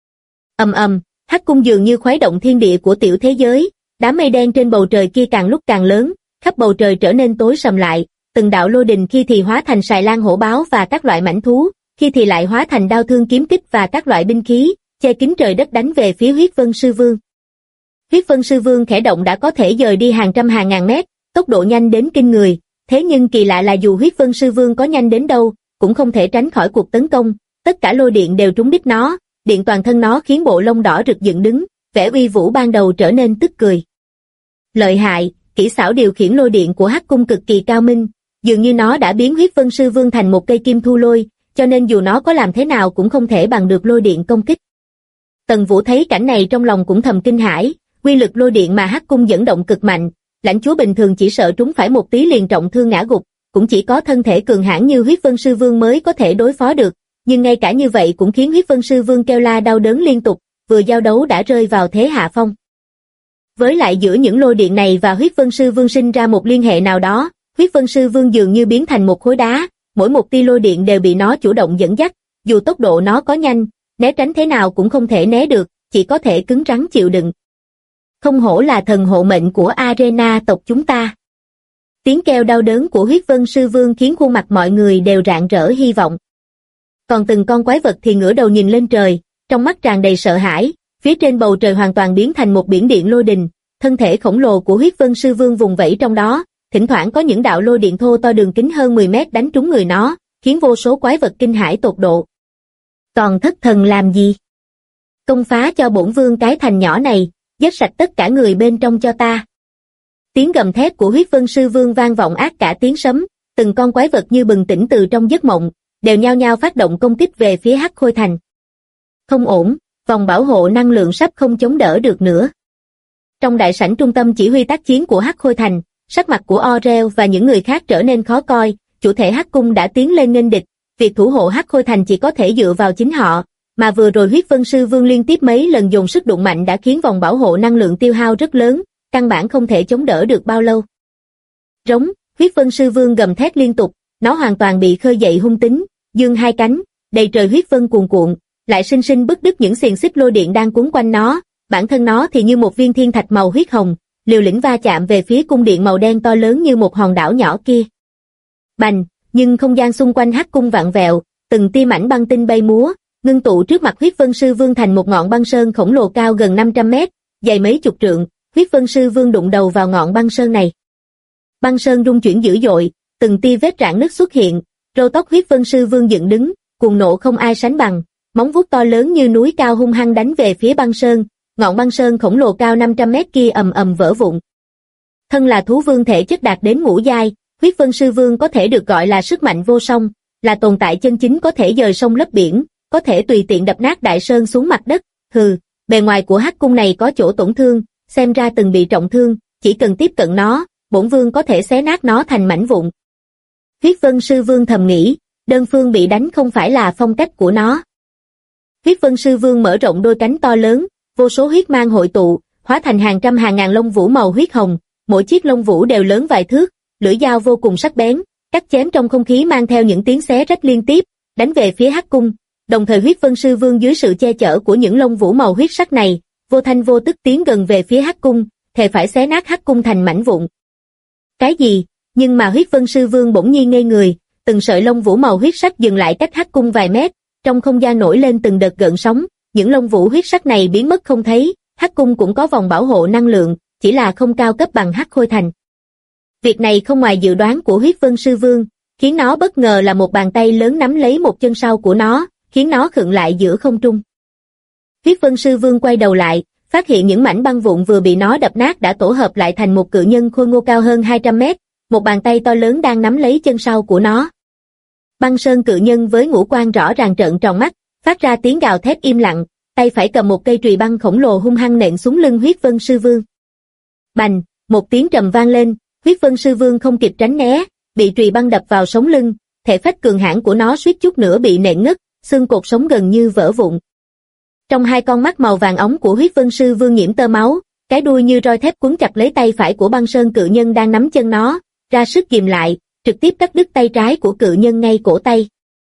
Ầm, Hắc Cung dường như khuấy động thiên địa của tiểu thế giới, đám mây đen trên bầu trời kia càng lúc càng lớn, khắp bầu trời trở nên tối sầm lại, từng đạo lôi đình khi thì hóa thành sài lan hổ báo và các loại mãnh thú, khi thì lại hóa thành đao thương kiếm kích và các loại binh khí, che kín trời đất đánh về phía Huyết Vân Sư Vương. Huyết Vân Sư Vương khẽ động đã có thể dời đi hàng trăm hàng ngàn mét, tốc độ nhanh đến kinh người, thế nhưng kỳ lạ là dù Huyết Vân Sư Vương có nhanh đến đâu, cũng không thể tránh khỏi cuộc tấn công, tất cả lôi điện đều trúng đích nó, điện toàn thân nó khiến bộ lông đỏ rực dựng đứng, vẻ uy vũ ban đầu trở nên tức cười. Lợi hại, kỹ xảo điều khiển lôi điện của Hắc Cung cực kỳ cao minh, dường như nó đã biến Huyết Vân Sư Vương thành một cây kim thu lôi, cho nên dù nó có làm thế nào cũng không thể bằng được lôi điện công kích. Tần Vũ thấy cảnh này trong lòng cũng thầm kinh hãi, quy lực lôi điện mà Hắc Cung dẫn động cực mạnh, lãnh chúa bình thường chỉ sợ trúng phải một tí liền trọng thương ngã gục, cũng chỉ có thân thể cường hãn như Huyết Vân Sư Vương mới có thể đối phó được, nhưng ngay cả như vậy cũng khiến Huyết Vân Sư Vương kêu la đau đớn liên tục, vừa giao đấu đã rơi vào thế hạ phong. Với lại giữa những lôi điện này và Huyết Vân Sư Vương sinh ra một liên hệ nào đó, Huyết Vân Sư Vương dường như biến thành một khối đá, mỗi một tia lôi điện đều bị nó chủ động dẫn dắt, dù tốc độ nó có nhanh, né tránh thế nào cũng không thể né được, chỉ có thể cứng rắn chịu đựng. Không hổ là thần hộ mệnh của Arena tộc chúng ta. Tiếng kêu đau đớn của Huyết Vân Sư Vương khiến khuôn mặt mọi người đều rạng rỡ hy vọng. Còn từng con quái vật thì ngửa đầu nhìn lên trời, trong mắt tràn đầy sợ hãi, phía trên bầu trời hoàn toàn biến thành một biển điện lôi đình, thân thể khổng lồ của Huyết Vân Sư Vương vùng vẫy trong đó, thỉnh thoảng có những đạo lôi điện thô to đường kính hơn 10 mét đánh trúng người nó, khiến vô số quái vật kinh hãi tột độ. Còn thất thần làm gì? Công phá cho bổn vương cái thành nhỏ này, giết sạch tất cả người bên trong cho ta. Tiếng gầm thét của Huyết Vân Sư Vương vang vọng át cả tiếng sấm, từng con quái vật như bừng tỉnh từ trong giấc mộng, đều nhao nhao phát động công kích về phía Hắc Khôi Thành. Không ổn, vòng bảo hộ năng lượng sắp không chống đỡ được nữa. Trong đại sảnh trung tâm chỉ huy tác chiến của Hắc Khôi Thành, sắc mặt của Orel và những người khác trở nên khó coi, chủ thể Hắc Cung đã tiến lên nghênh địch, việc thủ hộ Hắc Khôi Thành chỉ có thể dựa vào chính họ, mà vừa rồi Huyết Vân Sư Vương liên tiếp mấy lần dùng sức đụng mạnh đã khiến vòng bảo hộ năng lượng tiêu hao rất lớn, căn bản không thể chống đỡ được bao lâu. Rống, Huyết Vân Sư Vương gầm thét liên tục, nó hoàn toàn bị khơi dậy hung tính, giương hai cánh, đầy trời huyết vân cuồn cuộn, lại sinh sinh bứt đứt những xiềng xích lôi điện đang cuốn quanh nó, bản thân nó thì như một viên thiên thạch màu huyết hồng, liều lĩnh va chạm về phía cung điện màu đen to lớn như một hòn đảo nhỏ kia. Bành, nhưng không gian xung quanh Hắc Cung vặn vẹo, từng tia mảnh băng tinh bay múa, ngưng tụ trước mặt Huyết Vân Sư Vương thành một ngọn băng sơn khổng lồ cao gần 500 mét, dày mấy chục trượng. Huyết Vân Sư Vương đụng đầu vào ngọn băng sơn này. Băng sơn rung chuyển dữ dội, từng tia vết rạn nứt xuất hiện, râu tóc Huyết Vân Sư Vương dựng đứng, cuồng nộ không ai sánh bằng, móng vuốt to lớn như núi cao hung hăng đánh về phía băng sơn, ngọn băng sơn khổng lồ cao 500 mét kia ầm ầm vỡ vụn. Thân là thú vương thể chất đạt đến ngũ giai, Huyết Vân Sư Vương có thể được gọi là sức mạnh vô song, là tồn tại chân chính có thể dời sông lấp biển, có thể tùy tiện đập nát đại sơn xuống mặt đất. Hừ, bề ngoài của Hắc Cung này có chỗ tổn thương, xem ra từng bị trọng thương, chỉ cần tiếp cận nó, bổn vương có thể xé nát nó thành mảnh vụn. Huyết Vân Sư Vương thầm nghĩ, đơn phương bị đánh không phải là phong cách của nó. Huyết Vân Sư Vương mở rộng đôi cánh to lớn, vô số huyết mang hội tụ, hóa thành hàng trăm hàng ngàn lông vũ màu huyết hồng, mỗi chiếc lông vũ đều lớn vài thước, lưỡi dao vô cùng sắc bén, cắt chém trong không khí mang theo những tiếng xé rách liên tiếp, đánh về phía Hắc Cung. Đồng thời Huyết Vân Sư Vương dưới sự che chở của những lông vũ màu huyết sắc này, vô thanh vô tức tiến gần về phía Hắc Cung, thề phải xé nát Hắc Cung thành mảnh vụn. Cái gì? Nhưng mà Huyết Vân Sư Vương bỗng nhiên ngây người, từng sợi lông vũ màu huyết sắc dừng lại cách Hắc Cung vài mét, trong không gian nổi lên từng đợt gợn sóng, những lông vũ huyết sắc này biến mất không thấy, Hắc Cung cũng có vòng bảo hộ năng lượng, chỉ là không cao cấp bằng Hắc Khôi Thành. Việc này không ngoài dự đoán của Huyết Vân Sư Vương, khiến nó bất ngờ là một bàn tay lớn nắm lấy một chân sau của nó, khiến nó khựng lại giữa không trung. Huyết Vân Sư Vương quay đầu lại, phát hiện những mảnh băng vụn vừa bị nó đập nát đã tổ hợp lại thành một cự nhân khôi ngô cao hơn 200 mét, một bàn tay to lớn đang nắm lấy chân sau của nó. Băng sơn cự nhân với ngũ quan rõ ràng trợn tròn mắt, phát ra tiếng gào thét im lặng, tay phải cầm một cây chùy băng khổng lồ hung hăng nện xuống lưng Huyết Vân Sư Vương. Bành, một tiếng trầm vang lên, Huyết Vân Sư Vương không kịp tránh né, bị chùy băng đập vào sống lưng, thể phách cường hãn của nó suýt chút nữa bị nện ngất, xương cột sống gần như vỡ vụn. Trong hai con mắt màu vàng óng của Huyết Vân Sư Vương nhiễm tơ máu, cái đuôi như roi thép quấn chặt lấy tay phải của băng sơn cự nhân đang nắm chân nó, ra sức ghìm lại, trực tiếp cắt đứt tay trái của cự nhân ngay cổ tay.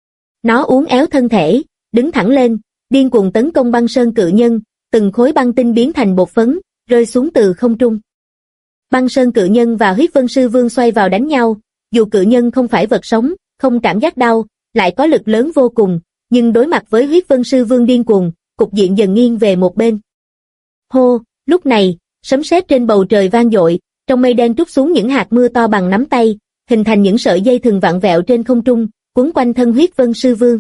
Nó uốn éo thân thể, đứng thẳng lên, điên cuồng tấn công băng sơn cự nhân, từng khối băng tinh biến thành bột phấn, rơi xuống từ không trung. Băng sơn cự nhân và Huyết Vân Sư Vương xoay vào đánh nhau, dù cự nhân không phải vật sống, không cảm giác đau, lại có lực lớn vô cùng, nhưng đối mặt với Huyết Vân Sư Vương điên cuồng, cục diện dần nghiêng về một bên. Hô, lúc này, sấm sét trên bầu trời vang dội, trong mây đen trút xuống những hạt mưa to bằng nắm tay, hình thành những sợi dây thừng vặn vẹo trên không trung, quấn quanh thân Huyết Vân Sư Vương.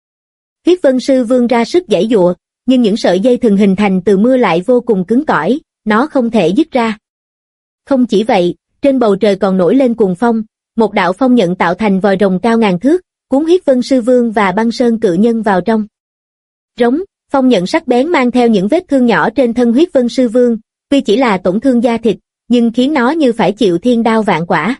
Huyết Vân Sư Vương ra sức giãy giụa, nhưng những sợi dây thừng hình thành từ mưa lại vô cùng cứng cỏi, nó không thể dứt ra. Không chỉ vậy, trên bầu trời còn nổi lên cuồng phong, một đạo phong nhận tạo thành vòi rồng cao ngàn thước, cuốn Huyết Vân Sư Vương và băng sơn cự nhân vào trong. Rống, phong nhận sắc bén mang theo những vết thương nhỏ trên thân Huyết Vân Sư Vương, tuy chỉ là tổn thương da thịt, nhưng khiến nó như phải chịu thiên đao vạn quả.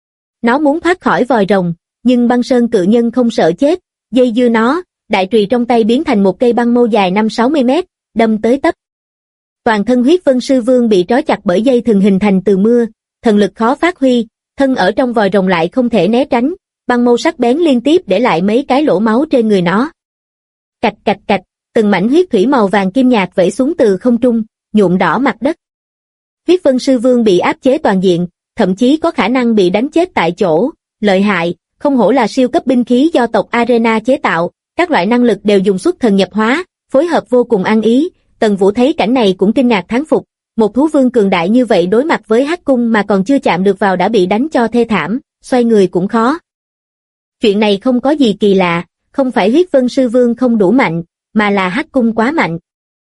Nó muốn thoát khỏi vòi rồng, nhưng băng sơn cự nhân không sợ chết, dây dưa nó, đại chùy trong tay biến thành một cây băng mâu dài 5-60 mét, đâm tới tấp. Toàn thân Huyết Vân Sư Vương bị trói chặt bởi dây thừng hình thành từ mưa, thần lực khó phát huy, thân ở trong vòi rồng lại không thể né tránh, băng mâu sắc bén liên tiếp để lại mấy cái lỗ máu trên người nó. Cạch cạch cạch, từng mảnh huyết thủy màu vàng kim nhạt vẩy xuống từ không trung, nhuộm đỏ mặt đất. Huyết Vân Sư Vương bị áp chế toàn diện, thậm chí có khả năng bị đánh chết tại chỗ, lợi hại, không hổ là siêu cấp binh khí do tộc Arena chế tạo, các loại năng lực đều dùng xuất thần nhập hóa, phối hợp vô cùng ăn ý. Tần Vũ thấy cảnh này cũng kinh ngạc thán phục, một thú vương cường đại như vậy đối mặt với Hắc Cung mà còn chưa chạm được vào đã bị đánh cho thê thảm, xoay người cũng khó. Chuyện này không có gì kỳ lạ, không phải Huyết Vân Sư Vương không đủ mạnh, mà là Hắc Cung quá mạnh.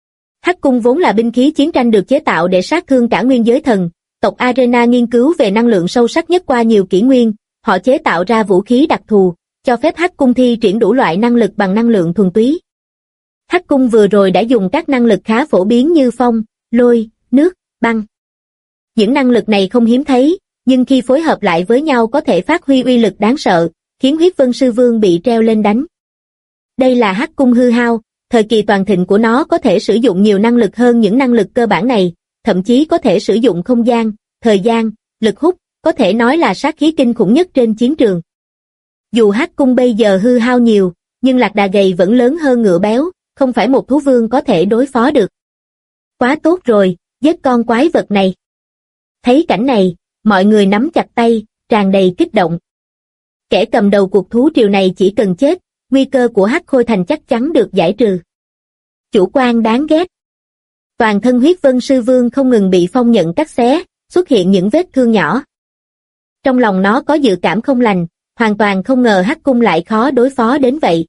Hắc Cung vốn là binh khí chiến tranh được chế tạo để sát thương cả nguyên giới thần, tộc Arena nghiên cứu về năng lượng sâu sắc nhất qua nhiều kỷ nguyên, họ chế tạo ra vũ khí đặc thù, cho phép Hắc Cung thi triển đủ loại năng lực bằng năng lượng thuần túy. Hắc Cung vừa rồi đã dùng các năng lực khá phổ biến như phong, lôi, nước, băng. Những năng lực này không hiếm thấy, nhưng khi phối hợp lại với nhau có thể phát huy uy lực đáng sợ, khiến Huyết Vân Sư Vương bị treo lên đánh. Đây là Hắc Cung hư hao, thời kỳ toàn thịnh của nó có thể sử dụng nhiều năng lực hơn những năng lực cơ bản này, thậm chí có thể sử dụng không gian, thời gian, lực hút, có thể nói là sát khí kinh khủng nhất trên chiến trường. Dù Hắc Cung bây giờ hư hao nhiều, nhưng lạc đà gầy vẫn lớn hơn ngựa béo, không phải một thú vương có thể đối phó được. Quá tốt rồi, giết con quái vật này. Thấy cảnh này, mọi người nắm chặt tay, tràn đầy kích động. Kẻ cầm đầu cuộc thú triều này chỉ cần chết, nguy cơ của Hắc Khôi Thành chắc chắn được giải trừ. Chủ quan đáng ghét. Toàn thân Huyết Vân Sư Vương không ngừng bị phong nhận cắt xé, xuất hiện những vết thương nhỏ. Trong lòng nó có dự cảm không lành, hoàn toàn không ngờ Hắc Cung lại khó đối phó đến vậy.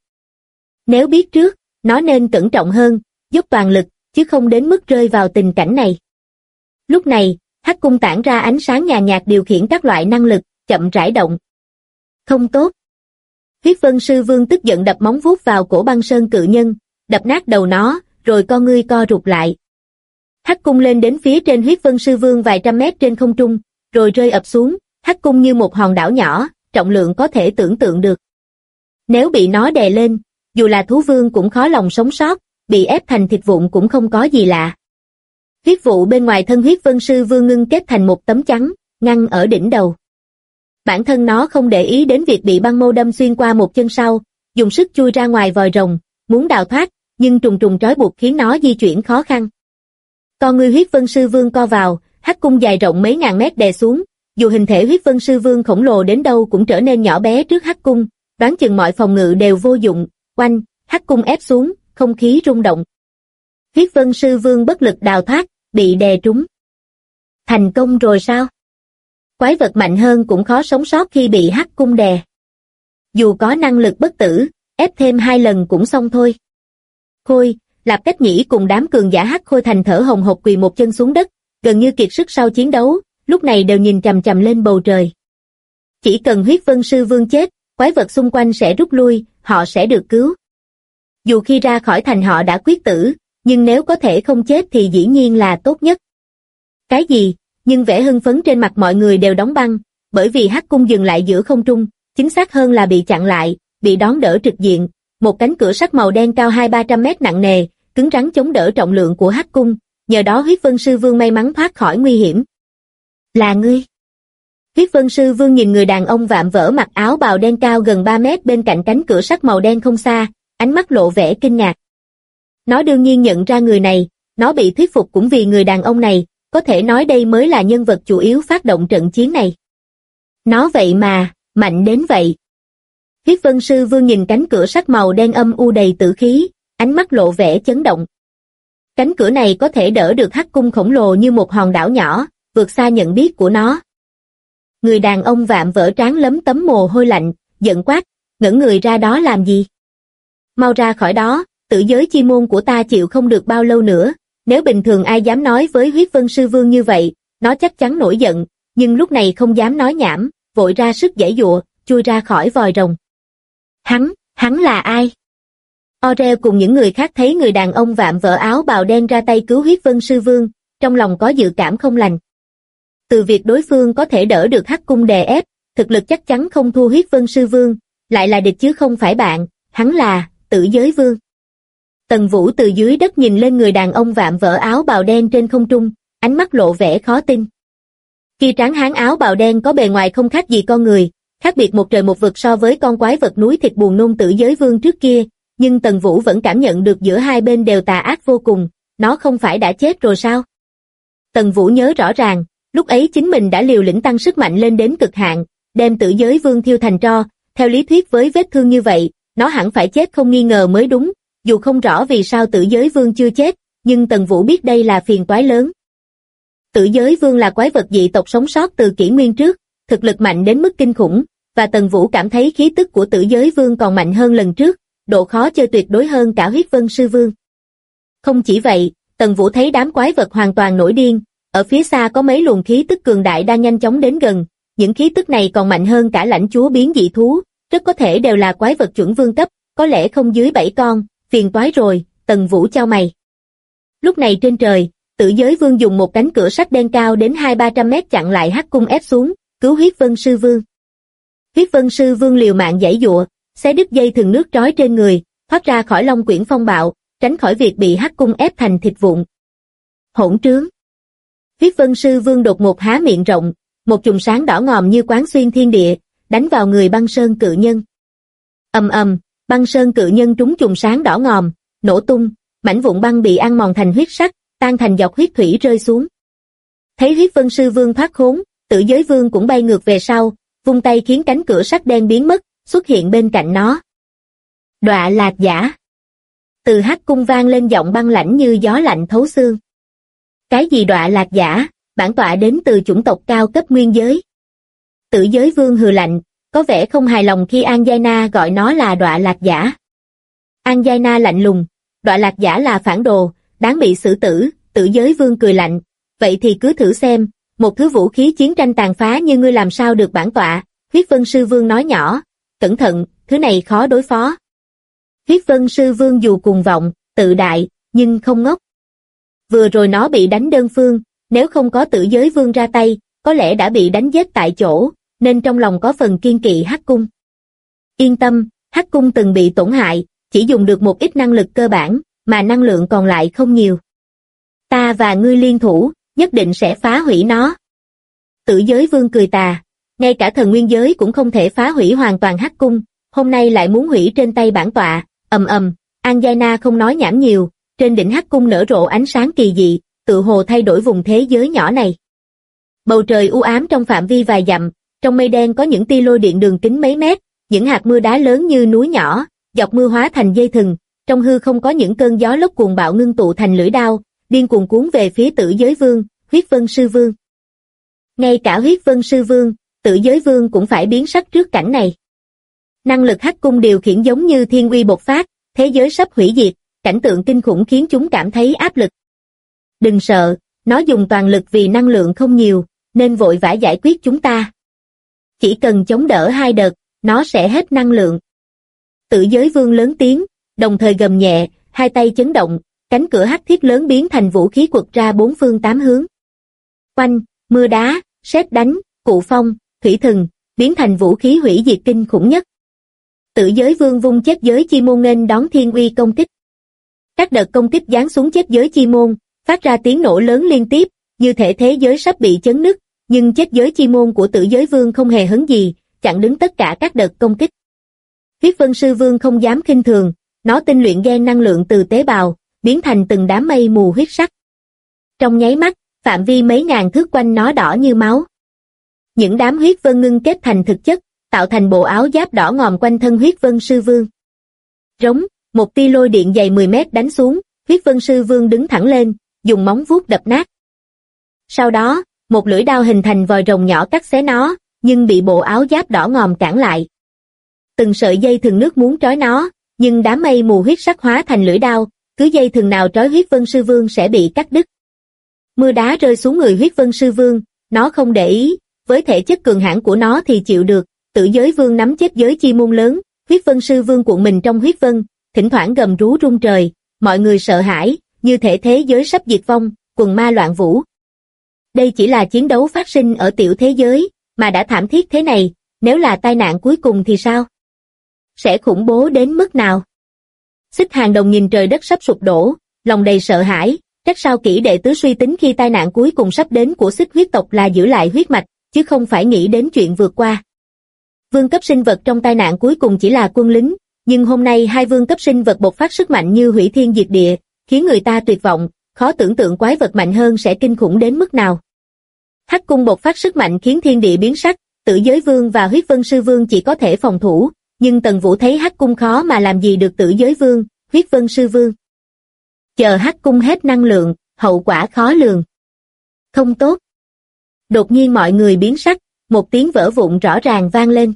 Nếu biết trước, nó nên cẩn trọng hơn, dốc toàn lực, chứ không đến mức rơi vào tình cảnh này. Lúc này, Hắc Cung tản ra ánh sáng nhàn nhạt điều khiển các loại năng lực, chậm rãi động. Không tốt. Huyết Vân Sư Vương tức giận đập móng vuốt vào cổ băng sơn cự nhân, đập nát đầu nó, rồi con ngươi co rụt lại. Hắc Cung lên đến phía trên Huyết Vân Sư Vương vài trăm mét trên không trung, rồi rơi ập xuống, Hắc Cung như một hòn đảo nhỏ, trọng lượng có thể tưởng tượng được. Nếu bị nó đè lên, dù là thú vương cũng khó lòng sống sót, bị ép thành thịt vụn cũng không có gì lạ. Huyết vụ bên ngoài thân Huyết Vân Sư Vương ngưng kết thành một tấm chắn, ngăn ở đỉnh đầu. Bản thân nó không để ý đến việc bị băng mâu đâm xuyên qua một chân sau, dùng sức chui ra ngoài vòi rồng, muốn đào thoát, nhưng trùng trùng trói buộc khiến nó di chuyển khó khăn. Con ngươi Huyết Vân Sư Vương co vào, Hắc Cung dài rộng mấy ngàn mét đè xuống, dù hình thể Huyết Vân Sư Vương khổng lồ đến đâu cũng trở nên nhỏ bé trước Hắc Cung, đoán chừng mọi phòng ngự đều vô dụng. Oanh, Hắc Cung ép xuống, không khí rung động. Huyết Vân Sư Vương bất lực đào thoát, bị đè trúng. Thành công rồi sao? Quái vật mạnh hơn cũng khó sống sót khi bị hắc cung đè. Dù có năng lực bất tử, ép thêm 2 lần cũng xong thôi. Khôi, Lạp Cách Nhĩ cùng đám cường giả hắc khôi thành thở hồng hộc quỳ một chân xuống đất, gần như kiệt sức sau chiến đấu, lúc này đều nhìn chằm chằm lên bầu trời. Chỉ cần Huyết Vân Sư Vương chết, quái vật xung quanh sẽ rút lui, họ sẽ được cứu. Dù khi ra khỏi thành họ đã quyết tử, nhưng nếu có thể không chết thì dĩ nhiên là tốt nhất. Cái gì? Nhưng vẻ hưng phấn trên mặt mọi người đều đóng băng, bởi vì hắc cung dừng lại giữa không trung, chính xác hơn là bị chặn lại, bị đón đỡ trực diện. Một cánh cửa sắt màu đen cao 200-300 mét nặng nề, cứng rắn chống đỡ trọng lượng của hắc cung, nhờ đó Huyết Vân Sư Vương may mắn thoát khỏi nguy hiểm. Là ngươi? Huyết Vân Sư Vương nhìn người đàn ông vạm vỡ mặc áo bào đen cao gần 3 mét bên cạnh cánh cửa sắt màu đen không xa, ánh mắt lộ vẻ kinh ngạc. Nó đương nhiên nhận ra người này, nó bị thuyết phục cũng vì người đàn ông này, có thể nói đây mới là nhân vật chủ yếu phát động trận chiến này. Nó vậy mà, mạnh đến vậy. Huyết Vân Sư Vương nhìn cánh cửa sắt màu đen âm u đầy tử khí, ánh mắt lộ vẻ chấn động. Cánh cửa này có thể đỡ được hắc cung khổng lồ như một hòn đảo nhỏ, vượt xa nhận biết của nó. Người đàn ông vạm vỡ trán lấm tấm mồ hôi lạnh, giận quát, ngẩn người ra đó làm gì? Mau ra khỏi đó, tử giới chi môn của ta chịu không được bao lâu nữa, nếu bình thường ai dám nói với Huyết Vân Sư Vương như vậy, nó chắc chắn nổi giận, nhưng lúc này không dám nói nhảm, vội ra sức giãy giụa, chui ra khỏi vòi rồng. Hắn là ai? Orel cùng những người khác thấy người đàn ông vạm vỡ áo bào đen ra tay cứu Huyết Vân Sư Vương, trong lòng có dự cảm không lành. Từ việc đối phương có thể đỡ được hắc cung đè ép, thực lực chắc chắn không thua Huyết Vân Sư Vương, lại là địch chứ không phải bạn, hắn là Tử Giới Vương. Tần Vũ từ dưới đất nhìn lên người đàn ông vạm vỡ áo bào đen trên không trung, ánh mắt lộ vẻ khó tin. Khi tráng hán áo bào đen có bề ngoài không khác gì con người, khác biệt một trời một vực so với con quái vật núi thịt buồn nôn Tử Giới Vương trước kia, nhưng Tần Vũ vẫn cảm nhận được giữa hai bên đều tà ác vô cùng, nó không phải đã chết rồi sao? Tần Vũ nhớ rõ ràng, lúc ấy chính mình đã liều lĩnh tăng sức mạnh lên đến cực hạn, đem Tử Giới Vương thiêu thành tro, theo lý thuyết với vết thương như vậy, nó hẳn phải chết không nghi ngờ mới đúng, dù không rõ vì sao Tử Giới Vương chưa chết, nhưng Tần Vũ biết đây là phiền toái lớn. Tử Giới Vương là quái vật dị tộc sống sót từ kỷ nguyên trước, thực lực mạnh đến mức kinh khủng, và Tần Vũ cảm thấy khí tức của Tử Giới Vương còn mạnh hơn lần trước, độ khó chơi tuyệt đối hơn cả Huyết Vân Sư Vương. Không chỉ vậy, Tần Vũ thấy đám quái vật hoàn toàn nổi điên, ở phía xa có mấy luồng khí tức cường đại đang nhanh chóng đến gần, những khí tức này còn mạnh hơn cả lãnh chúa biến dị thú, rất có thể đều là quái vật chuẩn vương cấp, có lẽ không dưới 7 con, phiền toái rồi, Tần Vũ chau mày. Lúc này trên trời, Tử Giới Vương dùng một cánh cửa sắt đen cao đến 200-300 mét chặn lại hắc cung ép xuống, cứu Huyết Vân Sư Vương. Huyết Vân Sư Vương liều mạng giãy giụa, xé đứt dây thừng nước trói trên người, thoát ra khỏi Long Quyển phong bạo, tránh khỏi việc bị hắc cung ép thành thịt vụn. Hỗn trướng! Huyết Vân Sư Vương đột ngột há miệng rộng, một chùm sáng đỏ ngòm như quán xuyên thiên địa, đánh vào người băng sơn cự nhân. Ầm ầm, băng sơn cự nhân trúng chùm sáng đỏ ngòm, nổ tung, mảnh vụn băng bị ăn mòn thành huyết sắc, tan thành giọt huyết thủy rơi xuống. Thấy Huyết Vân Sư Vương thoát khốn, Tử Giới Vương cũng bay ngược về sau, vung tay khiến cánh cửa sắt đen biến mất, xuất hiện bên cạnh nó. Đọa lạc giả. Từ hắc cung vang lên giọng băng lãnh như gió lạnh thấu xương. Cái gì đọa lạc giả? Bản tọa đến từ chủng tộc cao cấp nguyên giới. Tử Giới Vương hừ lạnh, có vẻ không hài lòng khi Anjaina gọi nó là đọa lạc giả. Anjaina lạnh lùng, đọa lạc giả là phản đồ, đáng bị xử tử. Tử Giới Vương cười lạnh, vậy thì cứ thử xem, một thứ vũ khí chiến tranh tàn phá như ngươi làm sao được bản tọa. Huyết Vân Sư Vương nói nhỏ, cẩn thận, thứ này khó đối phó. Huyết Vân Sư Vương dù cuồng vọng, tự đại, nhưng không ngốc. Vừa rồi nó bị đánh đơn phương, nếu không có Tử Giới Vương ra tay, có lẽ đã bị đánh giết tại chỗ, nên trong lòng có phần kiên kỵ hắc cung. Yên tâm, hắc cung từng bị tổn hại, chỉ dùng được một ít năng lực cơ bản, mà năng lượng còn lại không nhiều. Ta và ngươi liên thủ, nhất định sẽ phá hủy nó. Tử Giới Vương cười tà, ngay cả thần nguyên giới cũng không thể phá hủy hoàn toàn hắc cung, hôm nay lại muốn hủy trên tay bản tọa. Ầm ầm, Anjaina không nói nhảm nhiều, trên đỉnh hắc cung nở rộ ánh sáng kỳ dị, tự hồ thay đổi vùng thế giới nhỏ này. Bầu trời u ám trong phạm vi vài dặm, trong mây đen có những tia lôi điện đường kính mấy mét, những hạt mưa đá lớn như núi nhỏ, dọc mưa hóa thành dây thừng, trong hư không có những cơn gió lốc cuồng bạo ngưng tụ thành lưỡi đao, điên cuồng cuốn về phía Tử Giới Vương, Huyết Vân Sư Vương. Ngay cả huyết vân sư vương, Tử Giới Vương cũng phải biến sắc trước cảnh này. Năng lực hắc cung điều khiển giống như thiên uy bộc phát, thế giới sắp hủy diệt, cảnh tượng kinh khủng khiến chúng cảm thấy áp lực. Đừng sợ, nó dùng toàn lực vì năng lượng không nhiều, nên vội vã giải quyết chúng ta. Chỉ cần chống đỡ 2 đợt, nó sẽ hết năng lượng. Tử Giới Vương lớn tiếng, đồng thời gầm nhẹ, 2 tay chấn động, cánh cửa hắc thiết lớn biến thành vũ khí quật ra 4 phương 8 hướng. Oanh, mưa đá, sét đánh, cụ phong, thủy thần, biến thành vũ khí hủy diệt kinh khủng nhất. Tử Giới Vương vung chết giới chi môn nghênh đón thiên uy công kích. Các đợt công kích giáng xuống chết giới chi môn, phát ra tiếng nổ lớn liên tiếp, như thể thế giới sắp bị chấn nứt, nhưng chết giới chi môn của Tử Giới Vương không hề hấn gì, chặn đứng tất cả các đợt công kích. Huyết Vân Sư Vương không dám khinh thường, nó tinh luyện gen năng lượng từ tế bào, biến thành từng đám mây mù huyết sắc. Trong nháy mắt, phạm vi mấy ngàn thước quanh nó đỏ như máu. Những đám huyết vân ngưng kết thành thực chất, tạo thành bộ áo giáp đỏ ngòm quanh thân Huyết Vân Sư Vương. Rống, một tia lôi điện dày 10 mét đánh xuống, Huyết Vân Sư Vương đứng thẳng lên, dùng móng vuốt đập nát. Sau đó, một lưỡi đao hình thành vòi rồng nhỏ cắt xé nó, nhưng bị bộ áo giáp đỏ ngòm cản lại. Từng sợi dây thừng nước muốn trói nó, nhưng đám mây mù huyết sắc hóa thành lưỡi đao, cứ dây thừng nào trói Huyết Vân Sư Vương sẽ bị cắt đứt. Mưa đá rơi xuống người Huyết Vân Sư Vương, nó không để ý, với thể chất cường hãn của nó thì chịu được. Tử Giới Vương nắm chết giới chi môn lớn, Huyết Vân Sư Vương cuộn mình trong huyết vân, thỉnh thoảng gầm rú rung trời, mọi người sợ hãi, như thể thế giới sắp diệt vong, quần ma loạn vũ. Đây chỉ là chiến đấu phát sinh ở tiểu thế giới, mà đã thảm thiết thế này, nếu là tai nạn cuối cùng thì sao? Sẽ khủng bố đến mức nào? Xích Hàng Đồng nhìn trời đất sắp sụp đổ, lòng đầy sợ hãi, trách sao kỹ đệ tứ suy tính khi tai nạn cuối cùng sắp đến của Xích huyết tộc là giữ lại huyết mạch, chứ không phải nghĩ đến chuyện vượt qua. Vương cấp sinh vật trong tai nạn cuối cùng chỉ là quân lính, nhưng hôm nay 2 vương cấp sinh vật bộc phát sức mạnh như hủy thiên diệt địa, khiến người ta tuyệt vọng, khó tưởng tượng quái vật mạnh hơn sẽ kinh khủng đến mức nào. Hắc cung bộc phát sức mạnh khiến thiên địa biến sắc, Tử Giới Vương và Huyết Vân Sư Vương chỉ có thể phòng thủ, nhưng Tần Vũ thấy Hắc cung khó mà làm gì được Tử Giới Vương, Huyết Vân Sư Vương. Chờ Hắc cung hết năng lượng, hậu quả khó lường. Không tốt. Đột nhiên mọi người biến sắc, một tiếng vỡ vụn rõ ràng vang lên.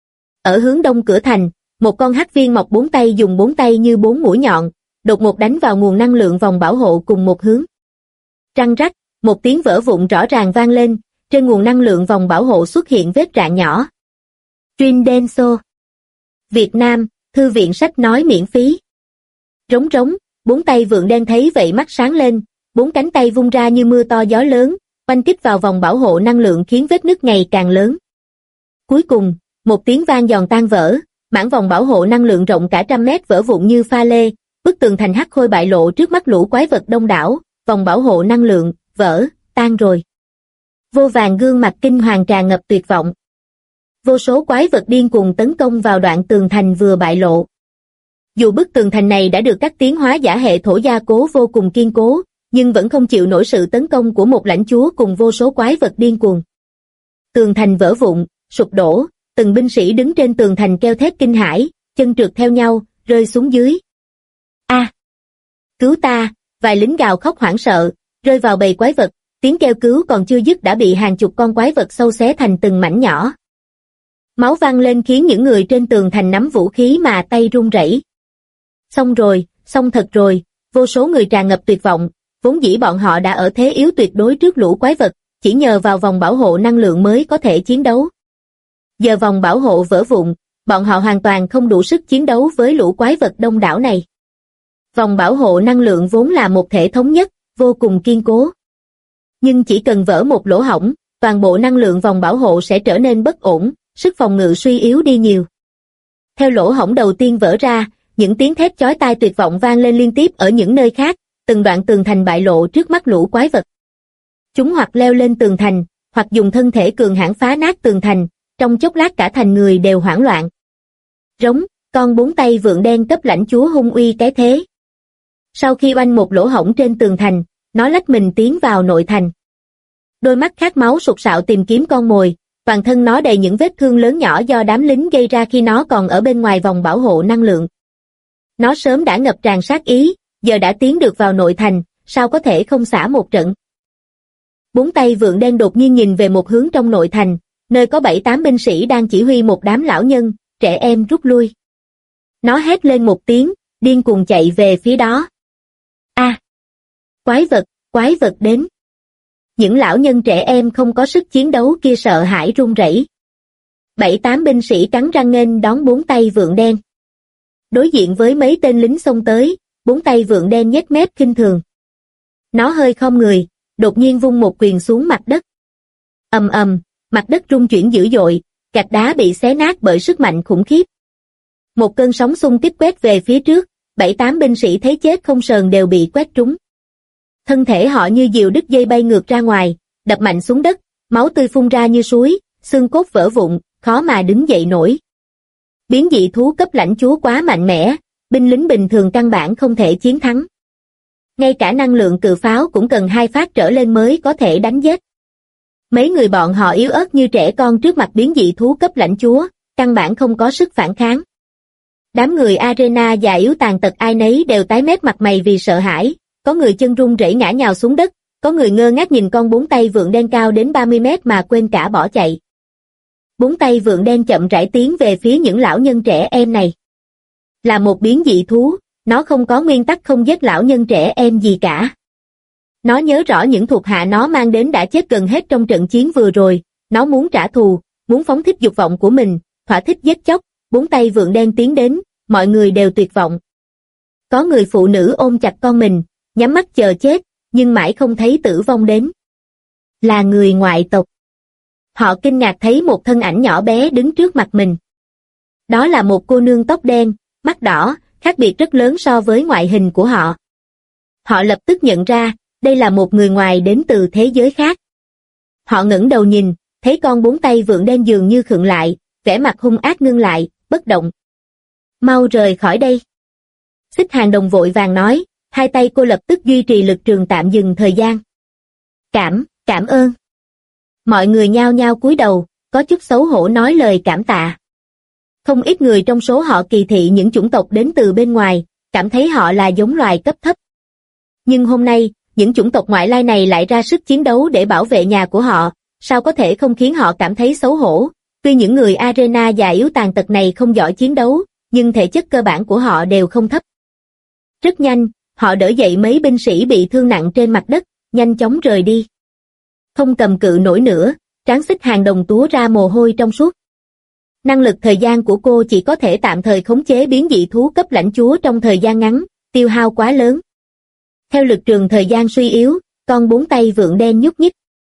Ở hướng đông cửa thành, một con hắc viên mọc 4 tay dùng 4 tay như 4 mũi nhọn, đột ngột đánh vào nguồn năng lượng vòng bảo hộ cùng một hướng. Răng rắc, một tiếng vỡ vụn rõ ràng vang lên, trên nguồn năng lượng vòng bảo hộ xuất hiện vết rạn nhỏ. Truyền Denso. Việt Nam, thư viện sách nói miễn phí. Rống rống, 4 tay vượn đen thấy vậy mắt sáng lên, 4 cánh tay vung ra như mưa to gió lớn, oanh kích vào vòng bảo hộ năng lượng khiến vết nứt ngày càng lớn. Cuối cùng, một tiếng vang giòn tan vỡ, mảng vòng bảo hộ năng lượng rộng cả trăm mét vỡ vụn như pha lê, bức tường thành hắc khôi bại lộ trước mắt lũ quái vật đông đảo, vòng bảo hộ năng lượng, vỡ, tan rồi. Vô vàn gương mặt kinh hoàng tràn ngập tuyệt vọng. Vô số quái vật điên cuồng tấn công vào đoạn tường thành vừa bại lộ. Dù bức tường thành này đã được các tiến hóa giả hệ thổ gia cố vô cùng kiên cố, nhưng vẫn không chịu nổi sự tấn công của một lãnh chúa cùng vô số quái vật điên cuồng. Tường thành vỡ vụn, sụp đổ, từng binh sĩ đứng trên tường thành kêu thét kinh hãi, chân trượt theo nhau, rơi xuống dưới. A! Cứu ta! Vài lính gào khóc hoảng sợ, rơi vào bầy quái vật, tiếng kêu cứu còn chưa dứt đã bị hàng chục con quái vật sâu xé thành từng mảnh nhỏ. Máu văng lên khiến những người trên tường thành nắm vũ khí mà tay run rẩy. Xong rồi, xong thật rồi, vô số người tràn ngập tuyệt vọng, vốn dĩ bọn họ đã ở thế yếu tuyệt đối trước lũ quái vật, chỉ nhờ vào vòng bảo hộ năng lượng mới có thể chiến đấu. Giờ vòng bảo hộ vỡ vụn, bọn họ hoàn toàn không đủ sức chiến đấu với lũ quái vật đông đảo này. Vòng bảo hộ năng lượng vốn là một thể thống nhất, vô cùng kiên cố. Nhưng chỉ cần vỡ một lỗ hổng, toàn bộ năng lượng vòng bảo hộ sẽ trở nên bất ổn, sức phòng ngự suy yếu đi nhiều. Theo lỗ hổng đầu tiên vỡ ra, những tiếng thét chói tai tuyệt vọng vang lên liên tiếp ở những nơi khác, từng đoạn tường thành bại lộ trước mắt lũ quái vật. Chúng hoặc leo lên tường thành, hoặc dùng thân thể cường hãn phá nát tường thành, trong chốc lát cả thành người đều hoảng loạn. Rống, con 4 tay vượn đen cấp lãnh chúa hung uy cái thế. Sau khi oanh một lỗ hổng trên tường thành, nó lách mình tiến vào nội thành. Đôi mắt khát máu sục sạo tìm kiếm con mồi, toàn thân nó đầy những vết thương lớn nhỏ do đám lính gây ra khi nó còn ở bên ngoài vòng bảo hộ năng lượng. Nó sớm đã ngập tràn sát ý, giờ đã tiến được vào nội thành, sao có thể không xả một trận. Bốn tay vượn đen đột nhiên nhìn về một hướng trong nội thành, nơi có 7-8 binh sĩ đang chỉ huy một đám lão nhân, trẻ em rút lui. Nó hét lên một tiếng, điên cuồng chạy về phía đó. A! Quái vật đến. Những lão nhân trẻ em không có sức chiến đấu kia sợ hãi run rẩy. 7-8 binh sĩ cắn răng nghênh đón bốn tay vượn đen. Đối diện với mấy tên lính xông tới, bốn tay vượn đen nhếch mép khinh thường. Nó hơi khom người, đột nhiên vung một quyền xuống mặt đất. Ầm ầm, mặt đất rung chuyển dữ dội, gạch đá bị xé nát bởi sức mạnh khủng khiếp. Một cơn sóng xung kích quét về phía trước, 7-8 binh sĩ thấy chết không sờn đều bị quét trúng. Thân thể họ như diều đứt dây bay ngược ra ngoài, đập mạnh xuống đất, máu tươi phun ra như suối, xương cốt vỡ vụn, khó mà đứng dậy nổi. Biến dị thú cấp lãnh chúa quá mạnh mẽ, binh lính bình thường căn bản không thể chiến thắng. Ngay cả năng lượng cự pháo cũng cần 2 phát trở lên mới có thể đánh giết. Mấy người bọn họ yếu ớt như trẻ con trước mặt biến dị thú cấp lãnh chúa, căn bản không có sức phản kháng. Đám người Arena già yếu tàn tật ai nấy đều tái mét mặt mày vì sợ hãi, có người chân run rẩy ngã nhào xuống đất, có người ngơ ngác nhìn con bốn tay vượn đen cao đến 30 mét mà quên cả bỏ chạy. Bốn tay vượn đen chậm rãi tiến về phía những lão nhân trẻ em này. Là một biến dị thú, nó không có nguyên tắc không giết lão nhân trẻ em gì cả. Nó nhớ rõ những thuộc hạ nó mang đến đã chết gần hết trong trận chiến vừa rồi, nó muốn trả thù, muốn phóng thích dục vọng của mình, thỏa thích giết chóc. Bốn tay vượn đen tiến đến, mọi người đều tuyệt vọng. Có người phụ nữ ôm chặt con mình, nhắm mắt chờ chết, nhưng mãi không thấy tử vong đến. Là người ngoại tộc. Họ kinh ngạc thấy một thân ảnh nhỏ bé đứng trước mặt mình. Đó là một cô nương tóc đen, mắt đỏ, khác biệt rất lớn so với ngoại hình của họ. Họ lập tức nhận ra, đây là một người ngoài đến từ thế giới khác. Họ ngẩng đầu nhìn, thấy con bốn tay vượn đen dường như khựng lại, vẻ mặt hung ác ngưng lại, bất động. Mau rời khỏi đây. Xích Hàng Đồng vội vàng nói, hai tay cô lập tức duy trì lực trường tạm dừng thời gian. Cảm ơn. Mọi người nhao nhao cúi đầu, có chút xấu hổ nói lời cảm tạ. Không ít người trong số họ kỳ thị những chủng tộc đến từ bên ngoài, cảm thấy họ là giống loài cấp thấp. Nhưng hôm nay, những chủng tộc ngoại lai này lại ra sức chiến đấu để bảo vệ nhà của họ, sao có thể không khiến họ cảm thấy xấu hổ? Tuy những người Arena già yếu tàn tật này không giỏi chiến đấu, nhưng thể chất cơ bản của họ đều không thấp. Rất nhanh, họ đỡ dậy mấy binh sĩ bị thương nặng trên mặt đất, nhanh chóng rời đi. Không cầm cự nổi nữa, trán Xích Hàng Đồng túa ra mồ hôi trong suốt. Năng lực thời gian của cô chỉ có thể tạm thời khống chế biến dị thú cấp lãnh chúa trong thời gian ngắn, tiêu hao quá lớn. Theo lực trường thời gian suy yếu, con bốn tay vượn đen nhúc nhích.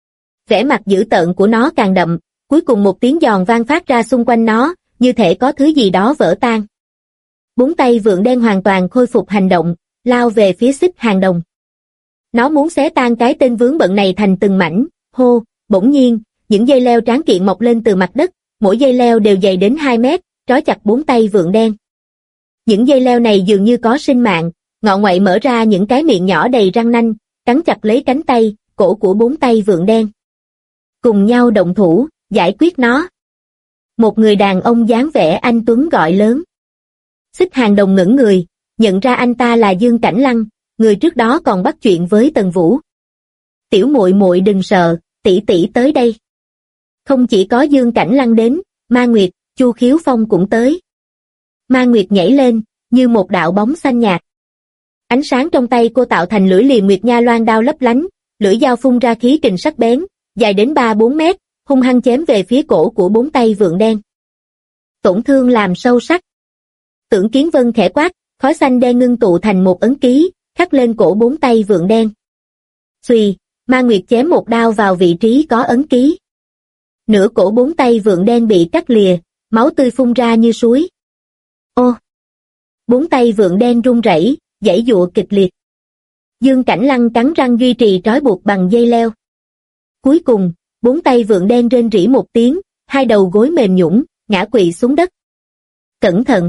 Vẻ mặt dữ tợn của nó càng đậm, cuối cùng một tiếng giòn vang phát ra xung quanh nó, như thể có thứ gì đó vỡ tan. Bốn tay vượn đen hoàn toàn khôi phục hành động, lao về phía Xích Hàng Đồng. Nó muốn xé tan cái tên vướng bận này thành từng mảnh, hô, bỗng nhiên, những dây leo tráng kiện mọc lên từ mặt đất, mỗi dây leo đều dày đến 2 mét, trói chặt bốn tay vượn đen. Những dây leo này dường như có sinh mạng, ngọ ngoại mở ra những cái miệng nhỏ đầy răng nanh, cắn chặt lấy cánh tay, cổ của bốn tay vượn đen. Cùng nhau động thủ, giải quyết nó. Một người đàn ông dáng vẻ anh tuấn gọi lớn. Xích Hàng Đồng ngẩng người, nhận ra anh ta là Dương Cảnh Lăng, người trước đó còn bắt chuyện với Tần Vũ. Tiểu muội muội đừng sợ, tỷ tỷ tới đây. Không chỉ có Dương Cảnh Lăng đến, Ma Nguyệt, Chu Khiếu Phong cũng tới. Ma Nguyệt nhảy lên, như một đạo bóng xanh nhạt. Ánh sáng trong tay cô tạo thành lưỡi liềm nguyệt nha loan đao lấp lánh, lưỡi dao phun ra khí kình sắc bén, dài đến 3-4 mét, hung hăng chém về phía cổ của bốn tay vượn đen. Tổn thương làm sâu sắc. Tưởng Kiến Vân khẽ quát, khói xanh đen ngưng tụ thành một ấn ký, khắc lên cổ bốn tay vượn đen. Xuy, Ma Nguyệt chém một đao vào vị trí có ấn ký. Nửa cổ bốn tay vượn đen bị cắt lìa, máu tươi phun ra như suối. Ô! Bốn tay vượn đen run rẩy, giãy giụa kịch liệt. Dương Cảnh Lăng cắn răng duy trì trói buộc bằng dây leo. Cuối cùng, bốn tay vượn đen rên rỉ một tiếng, hai đầu gối mềm nhũn, ngã quỵ xuống đất. Cẩn thận!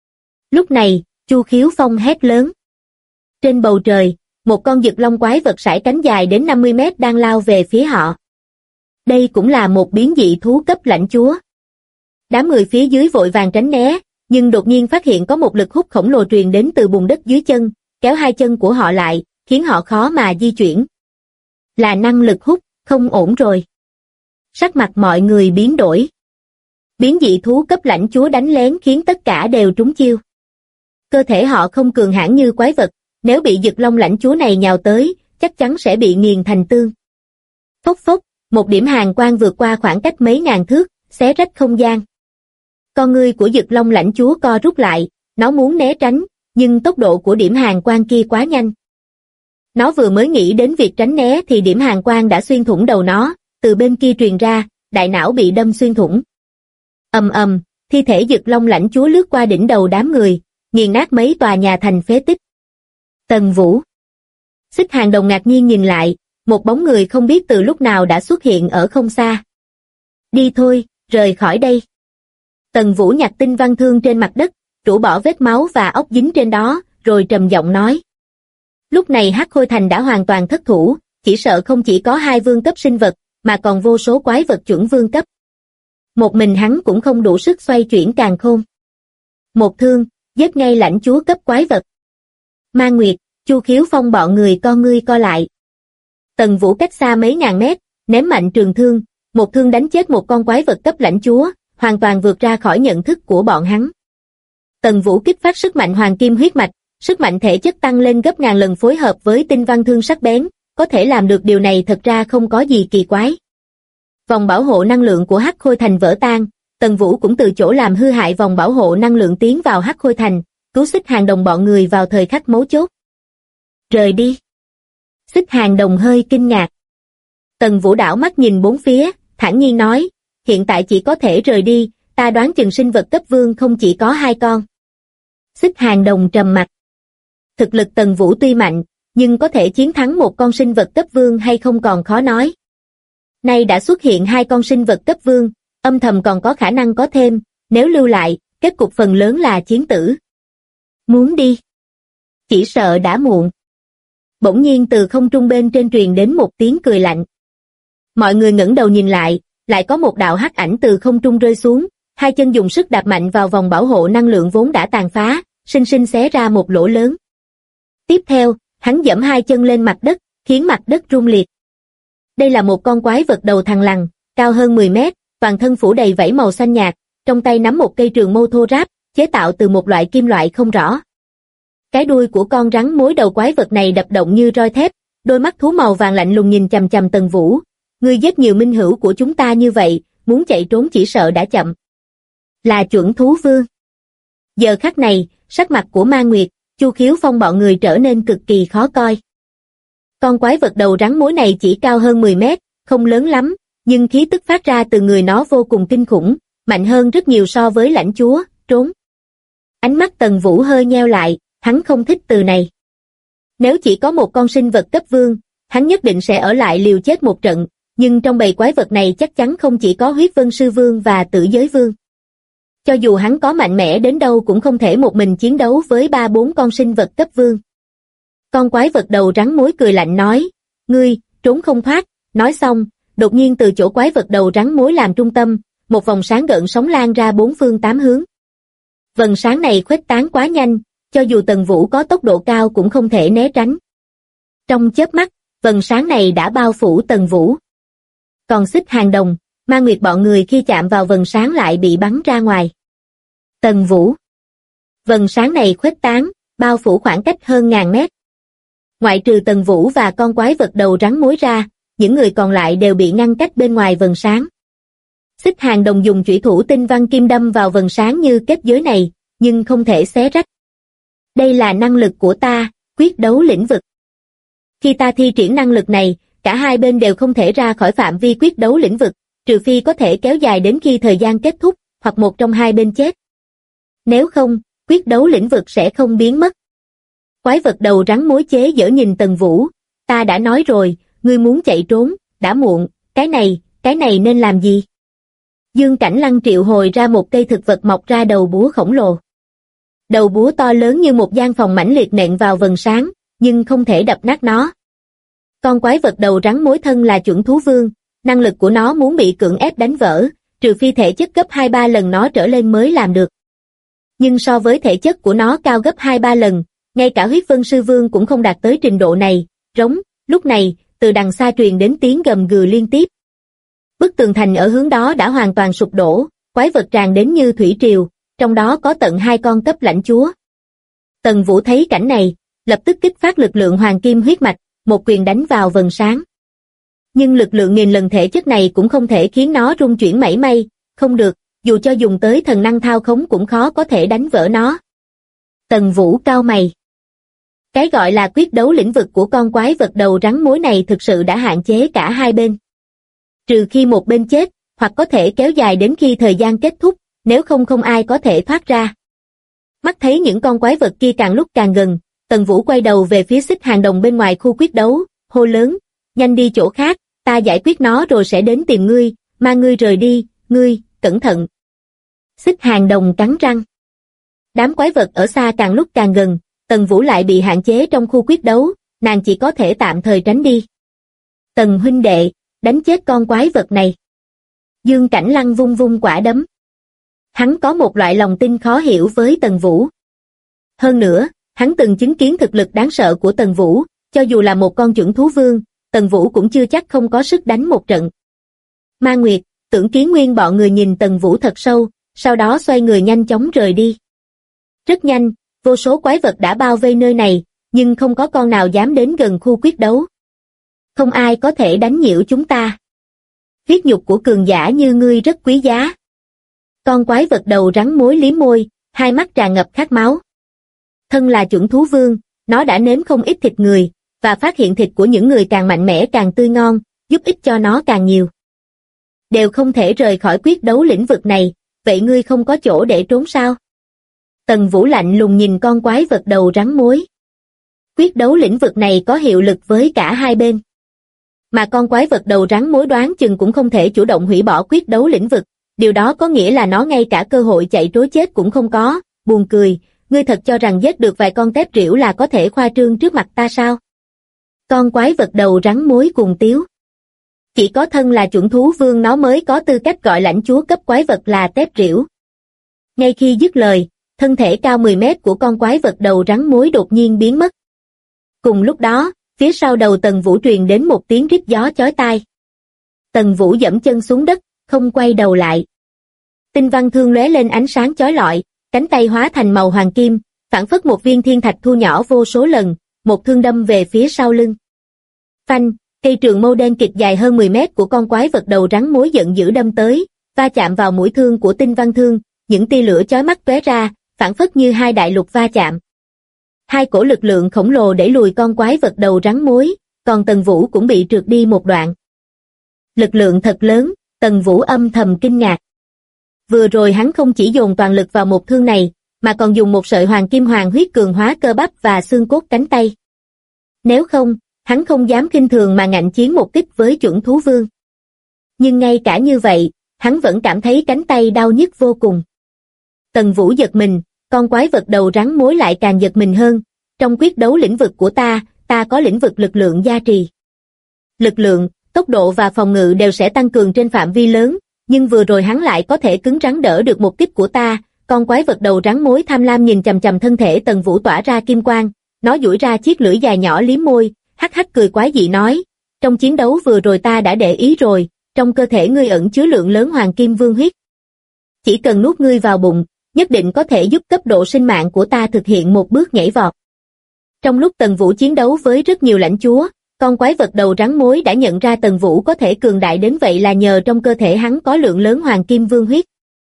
Lúc này, Chu Khiếu Phong hét lớn. Trên bầu trời, một con dực long quái vật sải cánh dài đến 50 mét đang lao về phía họ. Đây cũng là một biến dị thú cấp lãnh chúa. Đám người phía dưới vội vàng tránh né, nhưng đột nhiên phát hiện có một lực hút khổng lồ truyền đến từ bùn đất dưới chân, kéo hai chân của họ lại, khiến họ khó mà di chuyển. Là năng lực hút, không ổn rồi. Sắc mặt mọi người biến đổi. Biến dị thú cấp lãnh chúa đánh lén khiến tất cả đều trúng chiêu. Cơ thể họ không cường hãn như quái vật, nếu bị Dực Long lãnh chúa này nhào tới, chắc chắn sẽ bị nghiền thành tương. Phốc phốc, một điểm hàn quang vượt qua khoảng cách mấy ngàn thước, xé rách không gian. Con ngươi của Dực Long lãnh chúa co rút lại, nó muốn né tránh, nhưng tốc độ của điểm hàn quang kia quá nhanh. Nó vừa mới nghĩ đến việc tránh né thì điểm hàn quang đã xuyên thủng đầu nó, từ bên kia truyền ra, đại não bị đâm xuyên thủng. Ầm ầm, thi thể Dực Long lãnh chúa lướt qua đỉnh đầu đám người, nghiền nát mấy tòa nhà thành phế tích. Tần Vũ. Xích Hàng Đồng ngạc nhiên nhìn lại, một bóng người không biết từ lúc nào đã xuất hiện ở không xa. Đi thôi, rời khỏi đây. Tần Vũ nhặt tinh văn thương trên mặt đất, rũ bỏ vết máu và ốc dính trên đó, rồi trầm giọng nói. Lúc này Hắc Khôi Thành đã hoàn toàn thất thủ, chỉ sợ không chỉ có 2 vương cấp sinh vật, mà còn vô số quái vật chuẩn vương cấp. Một mình hắn cũng không đủ sức xoay chuyển càn khôn. Một thương, giết ngay lãnh chúa cấp quái vật. Ma Nguyệt, Chu Khiếu Phong bọn người con ngươi co lại. Tần Vũ cách xa mấy ngàn mét, ném mạnh trường thương, một thương đánh chết một con quái vật cấp lãnh chúa, hoàn toàn vượt ra khỏi nhận thức của bọn hắn. Tần Vũ kích phát sức mạnh hoàng kim huyết mạch, sức mạnh thể chất tăng lên gấp ngàn lần phối hợp với tinh văn thương sắc bén, có thể làm được điều này thật ra không có gì kỳ quái. Vòng bảo hộ năng lượng của Hắc Khôi Thành vỡ tan, Tần Vũ cũng từ chỗ làm hư hại vòng bảo hộ năng lượng tiến vào Hắc Khôi Thành, cứu Xích Hàng Đồng bọn người vào thời khắc mấu chốt. Rời đi. Xích Hàng Đồng hơi kinh ngạc. Tần Vũ đảo mắt nhìn bốn phía, thản nhiên nói, hiện tại chỉ có thể rời đi, ta đoán chừng sinh vật cấp vương không chỉ có 2 con. Xích Hàng Đồng trầm mặt. Thực lực Tần Vũ tuy mạnh, nhưng có thể chiến thắng một con sinh vật cấp vương hay không còn khó nói. Nay đã xuất hiện 2 con sinh vật cấp vương, âm thầm còn có khả năng có thêm, nếu lưu lại, kết cục phần lớn là chiến tử. Muốn đi. Chỉ sợ đã muộn. Bỗng nhiên từ không trung bên trên truyền đến một tiếng cười lạnh. Mọi người ngẩng đầu nhìn lại có một đạo hắc ảnh từ không trung rơi xuống, 2 chân dùng sức đạp mạnh vào vòng bảo hộ năng lượng vốn đã tàn phá, sinh sinh xé ra một lỗ lớn. Tiếp theo, hắn giẫm 2 chân lên mặt đất, khiến mặt đất rung liệt. Đây là một con quái vật đầu thằn lằn, cao hơn 10 mét, toàn thân phủ đầy vảy màu xanh nhạt, trong tay nắm một cây trường mâu thô ráp, chế tạo từ một loại kim loại không rõ. Cái đuôi của con rắn mối đầu quái vật này đập động như roi thép, đôi mắt thú màu vàng lạnh lùng nhìn chằm chằm Tần Vũ. Ngươi giết nhiều minh hữu của chúng ta như vậy, muốn chạy trốn chỉ sợ đã chậm. Là chuẩn thú vương. Giờ khắc này, sắc mặt của Ma Nguyệt, Chu Khiếu Phong bọn người trở nên cực kỳ khó coi. Con quái vật đầu rắn mối này chỉ cao hơn 10 mét, không lớn lắm, nhưng khí tức phát ra từ người nó vô cùng kinh khủng, mạnh hơn rất nhiều so với lãnh chúa, trốn. Ánh mắt Tần Vũ hơi nheo lại, hắn không thích từ này. Nếu chỉ có một con sinh vật cấp vương, hắn nhất định sẽ ở lại liều chết một trận, nhưng trong bầy quái vật này chắc chắn không chỉ có huyết vân sư vương và tử giới vương. Cho dù hắn có mạnh mẽ đến đâu cũng không thể một mình chiến đấu với 3-4 con sinh vật cấp vương. Con quái vật đầu rắn mối cười lạnh nói, ngươi, trốn không thoát, nói xong, đột nhiên từ chỗ quái vật đầu rắn mối làm trung tâm, một vòng sáng gợn sóng lan ra 4 phương 8 hướng. Vầng sáng này khuếch tán quá nhanh, cho dù Tần Vũ có tốc độ cao cũng không thể né tránh. Trong chớp mắt, vầng sáng này đã bao phủ Tần Vũ. Còn Xích Hàng Đồng, Ma Nguyệt bọn người khi chạm vào vầng sáng lại bị bắn ra ngoài. Tần Vũ. Vầng sáng này khuếch tán, bao phủ khoảng cách hơn ngàn mét. Ngoại trừ Tần Vũ và con quái vật đầu rắn mối ra, những người còn lại đều bị ngăn cách bên ngoài vầng sáng. Xích Hàng Đồng dùng chủy thủ tinh văn kim đâm vào vầng sáng như kết giới này, nhưng không thể xé rách. Đây là năng lực của ta, quyết đấu lĩnh vực. Khi ta thi triển năng lực này, cả hai bên đều không thể ra khỏi phạm vi quyết đấu lĩnh vực, trừ phi có thể kéo dài đến khi thời gian kết thúc, hoặc một trong hai bên chết. Nếu không, quyết đấu lĩnh vực sẽ không biến mất. Quái vật đầu rắn mối chế giở nhìn Tần Vũ, ta đã nói rồi, ngươi muốn chạy trốn, đã muộn, cái này nên làm gì? Dương Cảnh Lăng triệu hồi ra một cây thực vật mọc ra đầu búa khổng lồ. Đầu búa to lớn như một gian phòng mãnh liệt nện vào vầng sáng, nhưng không thể đập nát nó. Con quái vật đầu rắn mối thân là chuẩn thú vương, năng lực của nó muốn bị cưỡng ép đánh vỡ, trừ phi thể chất gấp 2-3 lần nó trở lên mới làm được. Nhưng so với thể chất của nó cao gấp 2-3 lần, ngay cả huyết vân sư vương cũng không đạt tới trình độ này, rống, lúc này, từ đằng xa truyền đến tiếng gầm gừ liên tiếp. Bức tường thành ở hướng đó đã hoàn toàn sụp đổ, quái vật tràn đến như thủy triều, trong đó có tận 2 con cấp lãnh chúa. Tần Vũ thấy cảnh này, lập tức kích phát lực lượng hoàng kim huyết mạch, một quyền đánh vào vầng sáng. Nhưng lực lượng nghìn lần thể chất này cũng không thể khiến nó rung chuyển mảy may, không được, dù cho dùng tới thần năng thao khống cũng khó có thể đánh vỡ nó. Tần Vũ cau mày. Cái gọi là quyết đấu lĩnh vực của con quái vật đầu rắn mối này thực sự đã hạn chế cả hai bên. Trừ khi một bên chết, hoặc có thể kéo dài đến khi thời gian kết thúc, nếu không không ai có thể thoát ra. Mắt thấy những con quái vật kia càng lúc càng gần, Tần Vũ quay đầu về phía Xích Hàng Đồng bên ngoài khu quyết đấu, hô lớn, nhanh đi chỗ khác, ta giải quyết nó rồi sẽ đến tìm ngươi, mà ngươi rời đi, ngươi, cẩn thận. Xích Hàng Đồng cắn răng. Đám quái vật ở xa càng lúc càng gần, Tần Vũ lại bị hạn chế trong khu quyết đấu, nàng chỉ có thể tạm thời tránh đi. Tần huynh đệ, đánh chết con quái vật này. Dương Cảnh Lăng vung vung quả đấm. Hắn có một loại lòng tin khó hiểu với Tần Vũ. Hơn nữa, hắn từng chứng kiến thực lực đáng sợ của Tần Vũ, cho dù là một con chuẩn thú vương, Tần Vũ cũng chưa chắc không có sức đánh một trận. Ma Nguyệt, Tưởng Kiến Nguyên bọn người nhìn Tần Vũ thật sâu, sau đó xoay người nhanh chóng rời đi. Rất nhanh, vô số quái vật đã bao vây nơi này, nhưng không có con nào dám đến gần khu quyết đấu. Không ai có thể đánh nhiễu chúng ta. Huyết nhục của cường giả như ngươi rất quý giá. Con quái vật đầu rắn mối liếm môi, hai mắt tràn ngập khát máu. Thân là chuẩn thú vương, nó đã nếm không ít thịt người, và phát hiện thịt của những người càng mạnh mẽ càng tươi ngon, giúp ích cho nó càng nhiều. Đều không thể rời khỏi quyết đấu lĩnh vực này, vậy ngươi không có chỗ để trốn sao? Tần Vũ lạnh lùng nhìn con quái vật đầu rắn mối. Quyết đấu lĩnh vực này có hiệu lực với cả hai bên. Mà con quái vật đầu rắn mối đoán chừng cũng không thể chủ động hủy bỏ quyết đấu lĩnh vực, điều đó có nghĩa là nó ngay cả cơ hội chạy trối chết cũng không có. Buồn cười, ngươi thật cho rằng giết được vài con tép rỉu là có thể khoa trương trước mặt ta sao? Con quái vật đầu rắn mối cuồng tiếu. Chỉ có thân là chuẩn thú vương nó mới có tư cách gọi lãnh chúa cấp quái vật là tép rỉu. Ngay khi dứt lời, thân thể cao 10 mét của con quái vật đầu rắn mối đột nhiên biến mất. Cùng lúc đó, phía sau đầu Tần Vũ truyền đến một tiếng rít gió chói tai. Tần Vũ giẫm chân xuống đất, không quay đầu lại. Tinh văn thương lóe lên ánh sáng chói lọi, cánh tay hóa thành màu hoàng kim, phảng phất một viên thiên thạch thu nhỏ vô số lần, một thương đâm về phía sau lưng. Phanh, cây trường mâu đen kịt dài hơn 10 mét của con quái vật đầu rắn mối giận dữ đâm tới, va chạm vào mũi thương của tinh văn thương, những tia lửa chói mắt tóe ra, phảng phất như hai đại lục va chạm. Hai cổ lực lượng khổng lồ đẩy lùi con quái vật đầu rắn mối, còn Tần Vũ cũng bị trượt đi một đoạn. Lực lượng thật lớn, Tần Vũ âm thầm kinh ngạc. Vừa rồi hắn không chỉ dồn toàn lực vào một thương này, mà còn dùng một sợi hoàng kim hoàng huyết cường hóa cơ bắp và xương cốt cánh tay. Nếu không, hắn không dám khinh thường mà ngạnh chiến một kích với chuẩn thú vương. Nhưng ngay cả như vậy, hắn vẫn cảm thấy cánh tay đau nhức vô cùng. Tần Vũ giật mình, con quái vật đầu rắn mối lại càng giật mình hơn. Trong quyết đấu lĩnh vực của ta có lĩnh vực lực lượng gia trì. Lực lượng, tốc độ và phòng ngự đều sẽ tăng cường trên phạm vi lớn, nhưng vừa rồi hắn lại có thể cứng rắn đỡ được một kích của ta. Con quái vật đầu rắn mối tham lam nhìn chằm chằm thân thể Tần Vũ tỏa ra kim quang, nó duỗi ra chiếc lưỡi dài nhỏ liếm môi, hắc hắc cười quái dị nói, trong chiến đấu vừa rồi ta đã để ý rồi, trong cơ thể ngươi ẩn chứa lượng lớn hoàng kim vương huyết. Chỉ cần nuốt ngươi vào bụng, nhất định có thể giúp cấp độ sinh mạng của ta thực hiện một bước nhảy vọt. Trong lúc Tần Vũ chiến đấu với rất nhiều lãnh chúa, con quái vật đầu rắn mối đã nhận ra Tần Vũ có thể cường đại đến vậy là nhờ trong cơ thể hắn có lượng lớn hoàng kim vương huyết.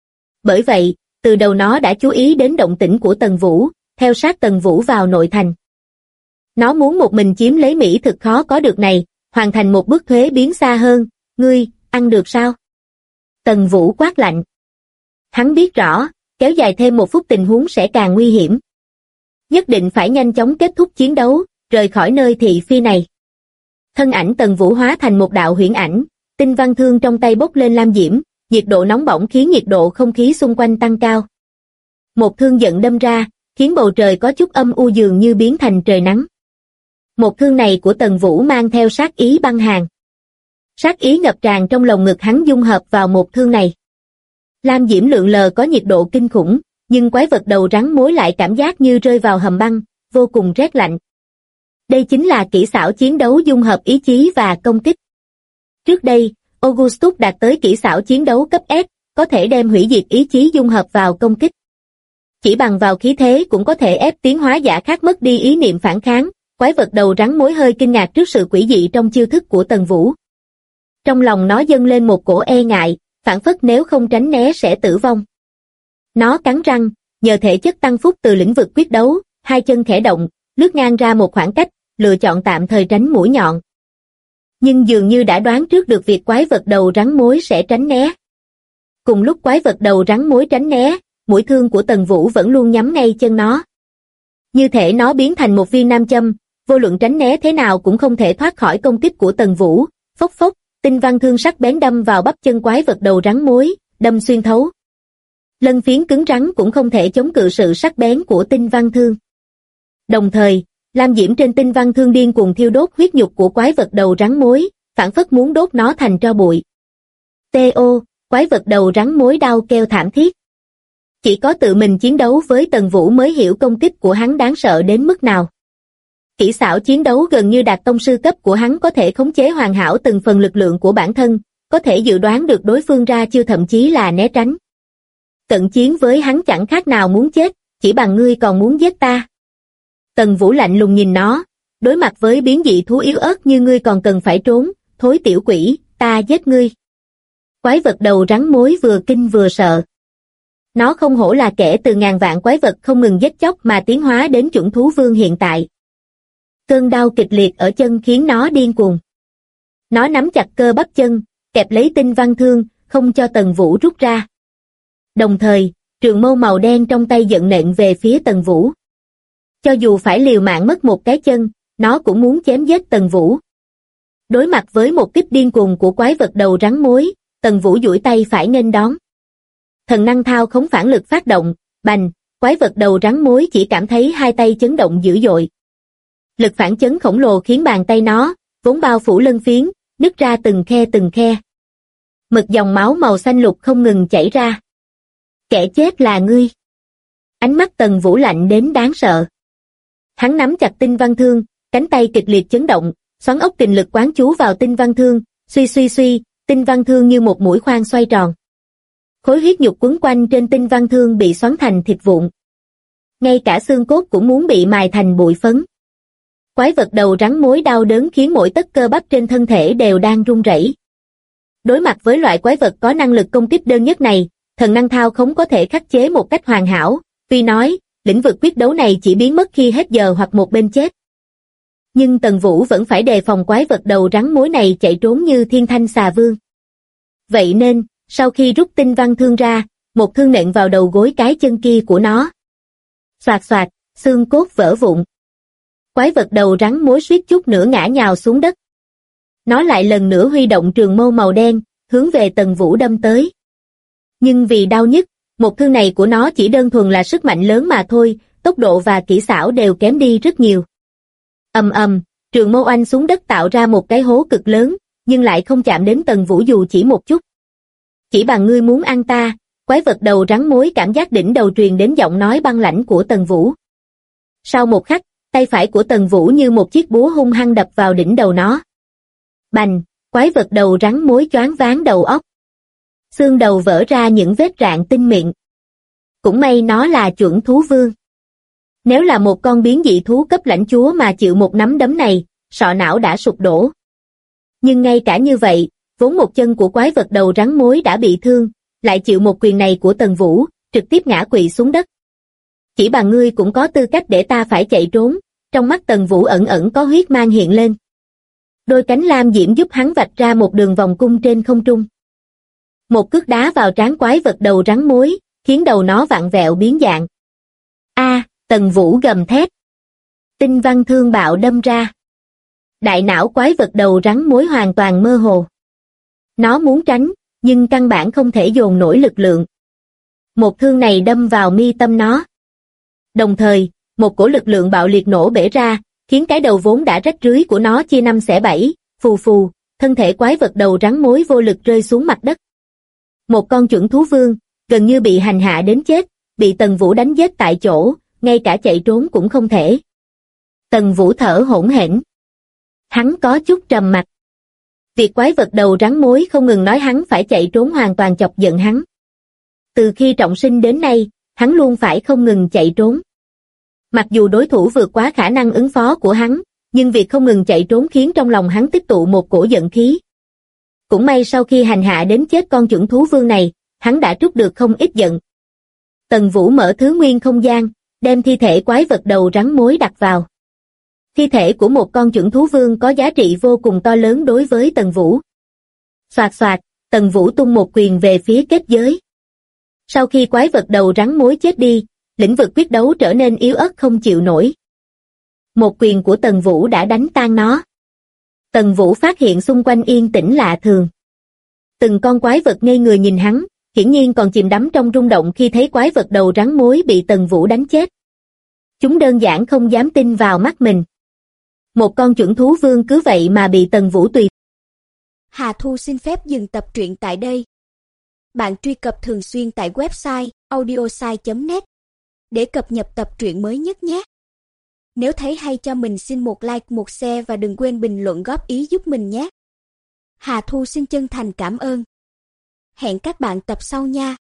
Bởi vậy, từ đầu nó đã chú ý đến động tĩnh của Tần Vũ, theo sát Tần Vũ vào nội thành. Nó muốn một mình chiếm lấy mỹ thực khó có được này, hoàn thành một bước thuế biến xa hơn. Ngươi, ăn được sao? Tần Vũ quát lạnh. Hắn biết rõ, kéo dài thêm một phút tình huống sẽ càng nguy hiểm. Nhất định phải nhanh chóng kết thúc chiến đấu, rời khỏi nơi thị phi này. Thân ảnh Tần Vũ hóa thành một đạo huyễn ảnh, tinh văn thương trong tay bốc lên lam diễm, nhiệt độ nóng bỏng khiến nhiệt độ không khí xung quanh tăng cao. Một thương giận đâm ra, khiến bầu trời có chút âm u dường như biến thành trời nắng. Một thương này của Tần Vũ mang theo sát ý băng hàn. Sát ý ngập tràn trong lồng ngực hắn dung hợp vào một thương này. Lam diễm lượn lờ có nhiệt độ kinh khủng, nhưng quái vật đầu rắn mối lại cảm giác như rơi vào hầm băng, vô cùng rét lạnh. Đây chính là kỹ xảo chiến đấu dung hợp ý chí và công kích. Trước đây, Augustus đạt tới kỹ xảo chiến đấu cấp S, có thể đem hủy diệt ý chí dung hợp vào công kích. Chỉ bằng vào khí thế cũng có thể ép tiến hóa giả khác mất đi ý niệm phản kháng. Quái vật đầu rắn mối hơi kinh ngạc trước sự quỷ dị trong chiêu thức của Tần Vũ. Trong lòng nó dâng lên một cổ e ngại, phảng phất nếu không tránh né sẽ tử vong. Nó cắn răng, nhờ thể chất tăng phúc từ lĩnh vực quyết đấu, hai chân khẽ động, lướt ngang ra một khoảng cách, lựa chọn tạm thời tránh mũi nhọn. Nhưng dường như đã đoán trước được việc quái vật đầu rắn mối sẽ tránh né. Cùng lúc quái vật đầu rắn mối tránh né, mũi thương của Tần Vũ vẫn luôn nhắm ngay chân nó. Như thể nó biến thành một viên nam châm, vô luận tránh né thế nào cũng không thể thoát khỏi công kích của Tần Vũ. Phốc phốc, tinh văn thương sắc bén đâm vào bắp chân quái vật đầu rắn mối, đâm xuyên thấu. Lân phiến cứng rắn cũng không thể chống cự sự sắc bén của tinh văn thương. Đồng thời, lam diễm trên tinh văn thương điên cuồng thiêu đốt huyết nhục của quái vật đầu rắn mối, phảng phất muốn đốt nó thành tro bụi. T.O. Quái vật đầu rắn mối đau kêu thảm thiết. Chỉ có tự mình chiến đấu với Tần Vũ mới hiểu công kích của hắn đáng sợ đến mức nào. Kỹ xảo chiến đấu gần như đạt tông sư cấp của hắn có thể khống chế hoàn hảo từng phần lực lượng của bản thân, có thể dự đoán được đối phương ra chiêu thậm chí là né tránh. Cận chiến với hắn chẳng khác nào muốn chết, chỉ bằng ngươi còn muốn giết ta. Tần Vũ lạnh lùng nhìn nó, đối mặt với biến dị thú yếu ớt như ngươi còn cần phải trốn, thối tiểu quỷ, ta giết ngươi. Quái vật đầu rắn mối vừa kinh vừa sợ. Nó không hổ là kẻ từ ngàn vạn quái vật không ngừng giết chóc mà tiến hóa đến chuẩn thú vương hiện tại. Cơn đau kịch liệt ở chân khiến nó điên cuồng. Nó nắm chặt cơ bắp chân, kẹp lấy tinh văn thương, không cho Tần Vũ rút ra. Đồng thời, trường mâu màu đen trong tay giận nện về phía Tần Vũ. Cho dù phải liều mạng mất một cái chân, nó cũng muốn chém giết Tần Vũ. Đối mặt với một kích điên cuồng của quái vật đầu rắn mối, Tần Vũ duỗi tay phải nghênh đón. Thần năng thao khống phản lực phát động, bành, quái vật đầu rắn mối chỉ cảm thấy hai tay chấn động dữ dội. Lực phản chấn khổng lồ khiến bàn tay nó, vốn bao phủ lân phiến, nứt ra từng khe từng khe. Mực dòng máu màu xanh lục không ngừng chảy ra. Kẻ chết là ngươi. Ánh mắt Tần Vũ lạnh đến đáng sợ. Hắn nắm chặt tinh văn thương, cánh tay kịch liệt chấn động, xoắn ốc kình lực quán chú vào tinh văn thương, suy suy suy, tinh văn thương như một mũi khoan xoay tròn. Khối huyết nhục quấn quanh trên tinh văn thương bị xoắn thành thịt vụn. Ngay cả xương cốt cũng muốn bị mài thành bụi phấn. Quái vật đầu rắn mối đau đớn khiến mỗi tấc cơ bắp trên thân thể đều đang run rẩy. Đối mặt với loại quái vật có năng lực công kích đơn nhất này, thần năng thao khống có thể khắc chế một cách hoàn hảo, vì nói, lĩnh vực quyết đấu này chỉ biến mất khi hết giờ hoặc một bên chết. Nhưng Tần Vũ vẫn phải đề phòng quái vật đầu rắn mối này chạy trốn như thiên thanh xà vương. Vậy nên, sau khi rút tinh văn thương ra, một thương nện vào đầu gối cái chân kia của nó. Xoạt xoạt, xương cốt vỡ vụn. Quái vật đầu rắn mối suýt chút nữa ngã nhào xuống đất. Nó lại lần nữa huy động trường mâu màu đen, hướng về Tần Vũ đâm tới. Nhưng vì đau nhức, một thương này của nó chỉ đơn thuần là sức mạnh lớn mà thôi, tốc độ và kỹ xảo đều kém đi rất nhiều. Ầm ầm, trường mâu oanh xuống đất tạo ra một cái hố cực lớn, nhưng lại không chạm đến Tần Vũ dù chỉ một chút. Chỉ bằng ngươi muốn ăn ta, quái vật đầu rắn mối cảm giác đỉnh đầu truyền đến giọng nói băng lãnh của Tần Vũ. Sau một khắc, tay phải của Tần Vũ như một chiếc búa hung hăng đập vào đỉnh đầu nó. Bành, quái vật đầu rắn mối choáng váng đầu óc. Xương đầu vỡ ra những vết rạn tinh mịn. Cũng may nó là chuẩn thú vương. Nếu là một con biến dị thú cấp lãnh chúa mà chịu một nắm đấm này, sọ não đã sụp đổ. Nhưng ngay cả như vậy, vốn một chân của quái vật đầu rắn mối đã bị thương, lại chịu một quyền này của Tần Vũ, trực tiếp ngã quỵ xuống đất. Chỉ bằng ngươi cũng có tư cách để ta phải chạy trốn, trong mắt Tần Vũ ẩn ẩn có huyết mang hiện lên. Đôi cánh lam diễm giúp hắn vạch ra một đường vòng cung trên không trung. Một cước đá vào trán quái vật đầu rắn mối, khiến đầu nó vặn vẹo biến dạng. A, Tần Vũ gầm thét. Tinh văn thương bạo đâm ra. Đại não quái vật đầu rắn mối hoàn toàn mơ hồ. Nó muốn tránh, nhưng căn bản không thể dồn nổi lực lượng. Một thương này đâm vào mi tâm nó. Đồng thời, một cổ lực lượng bạo liệt nổ bể ra, khiến cái đầu vốn đã rách rưới của nó chia năm xẻ bảy, phù phù, thân thể quái vật đầu rắn mối vô lực rơi xuống mặt đất. Một con chuẩn thú vương, gần như bị hành hạ đến chết, bị Tần Vũ đánh giết tại chỗ, ngay cả chạy trốn cũng không thể. Tần Vũ thở hổn hển. Hắn có chút trầm mặc. Việc quái vật đầu rắn mối không ngừng nói hắn phải chạy trốn hoàn toàn chọc giận hắn. Từ khi trọng sinh đến nay, hắn luôn phải không ngừng chạy trốn. Mặc dù đối thủ vượt quá khả năng ứng phó của hắn, nhưng việc không ngừng chạy trốn khiến trong lòng hắn tích tụ một cổ giận khí. Cũng may sau khi hành hạ đến chết con chưởng thú vương này, hắn đã trút được không ít giận. Tần Vũ mở thứ nguyên không gian, đem thi thể quái vật đầu rắn mối đặt vào. Thi thể của một con chưởng thú vương có giá trị vô cùng to lớn đối với Tần Vũ. Xoạt xoạt, Tần Vũ tung một quyền về phía kết giới. Sau khi quái vật đầu rắn mối chết đi, lĩnh vực quyết đấu trở nên yếu ớt không chịu nổi. Một quyền của Tần Vũ đã đánh tan nó. Tần Vũ phát hiện xung quanh yên tĩnh lạ thường. Từng con quái vật ngây người nhìn hắn, hiển nhiên còn chìm đắm trong rung động khi thấy quái vật đầu rắn mối bị Tần Vũ đánh chết. Chúng đơn giản không dám tin vào mắt mình. Một con chưởng thú vương cứ vậy mà bị Tần Vũ tùy. Hà Thu xin phép dừng tập truyện tại đây. Bạn truy cập thường xuyên tại website audiosai.net để cập nhật tập truyện mới nhất nhé. Nếu thấy hay cho mình xin một like, một share và đừng quên bình luận góp ý giúp mình nhé. Hà Thu xin chân thành cảm ơn. Hẹn các bạn tập sau nha.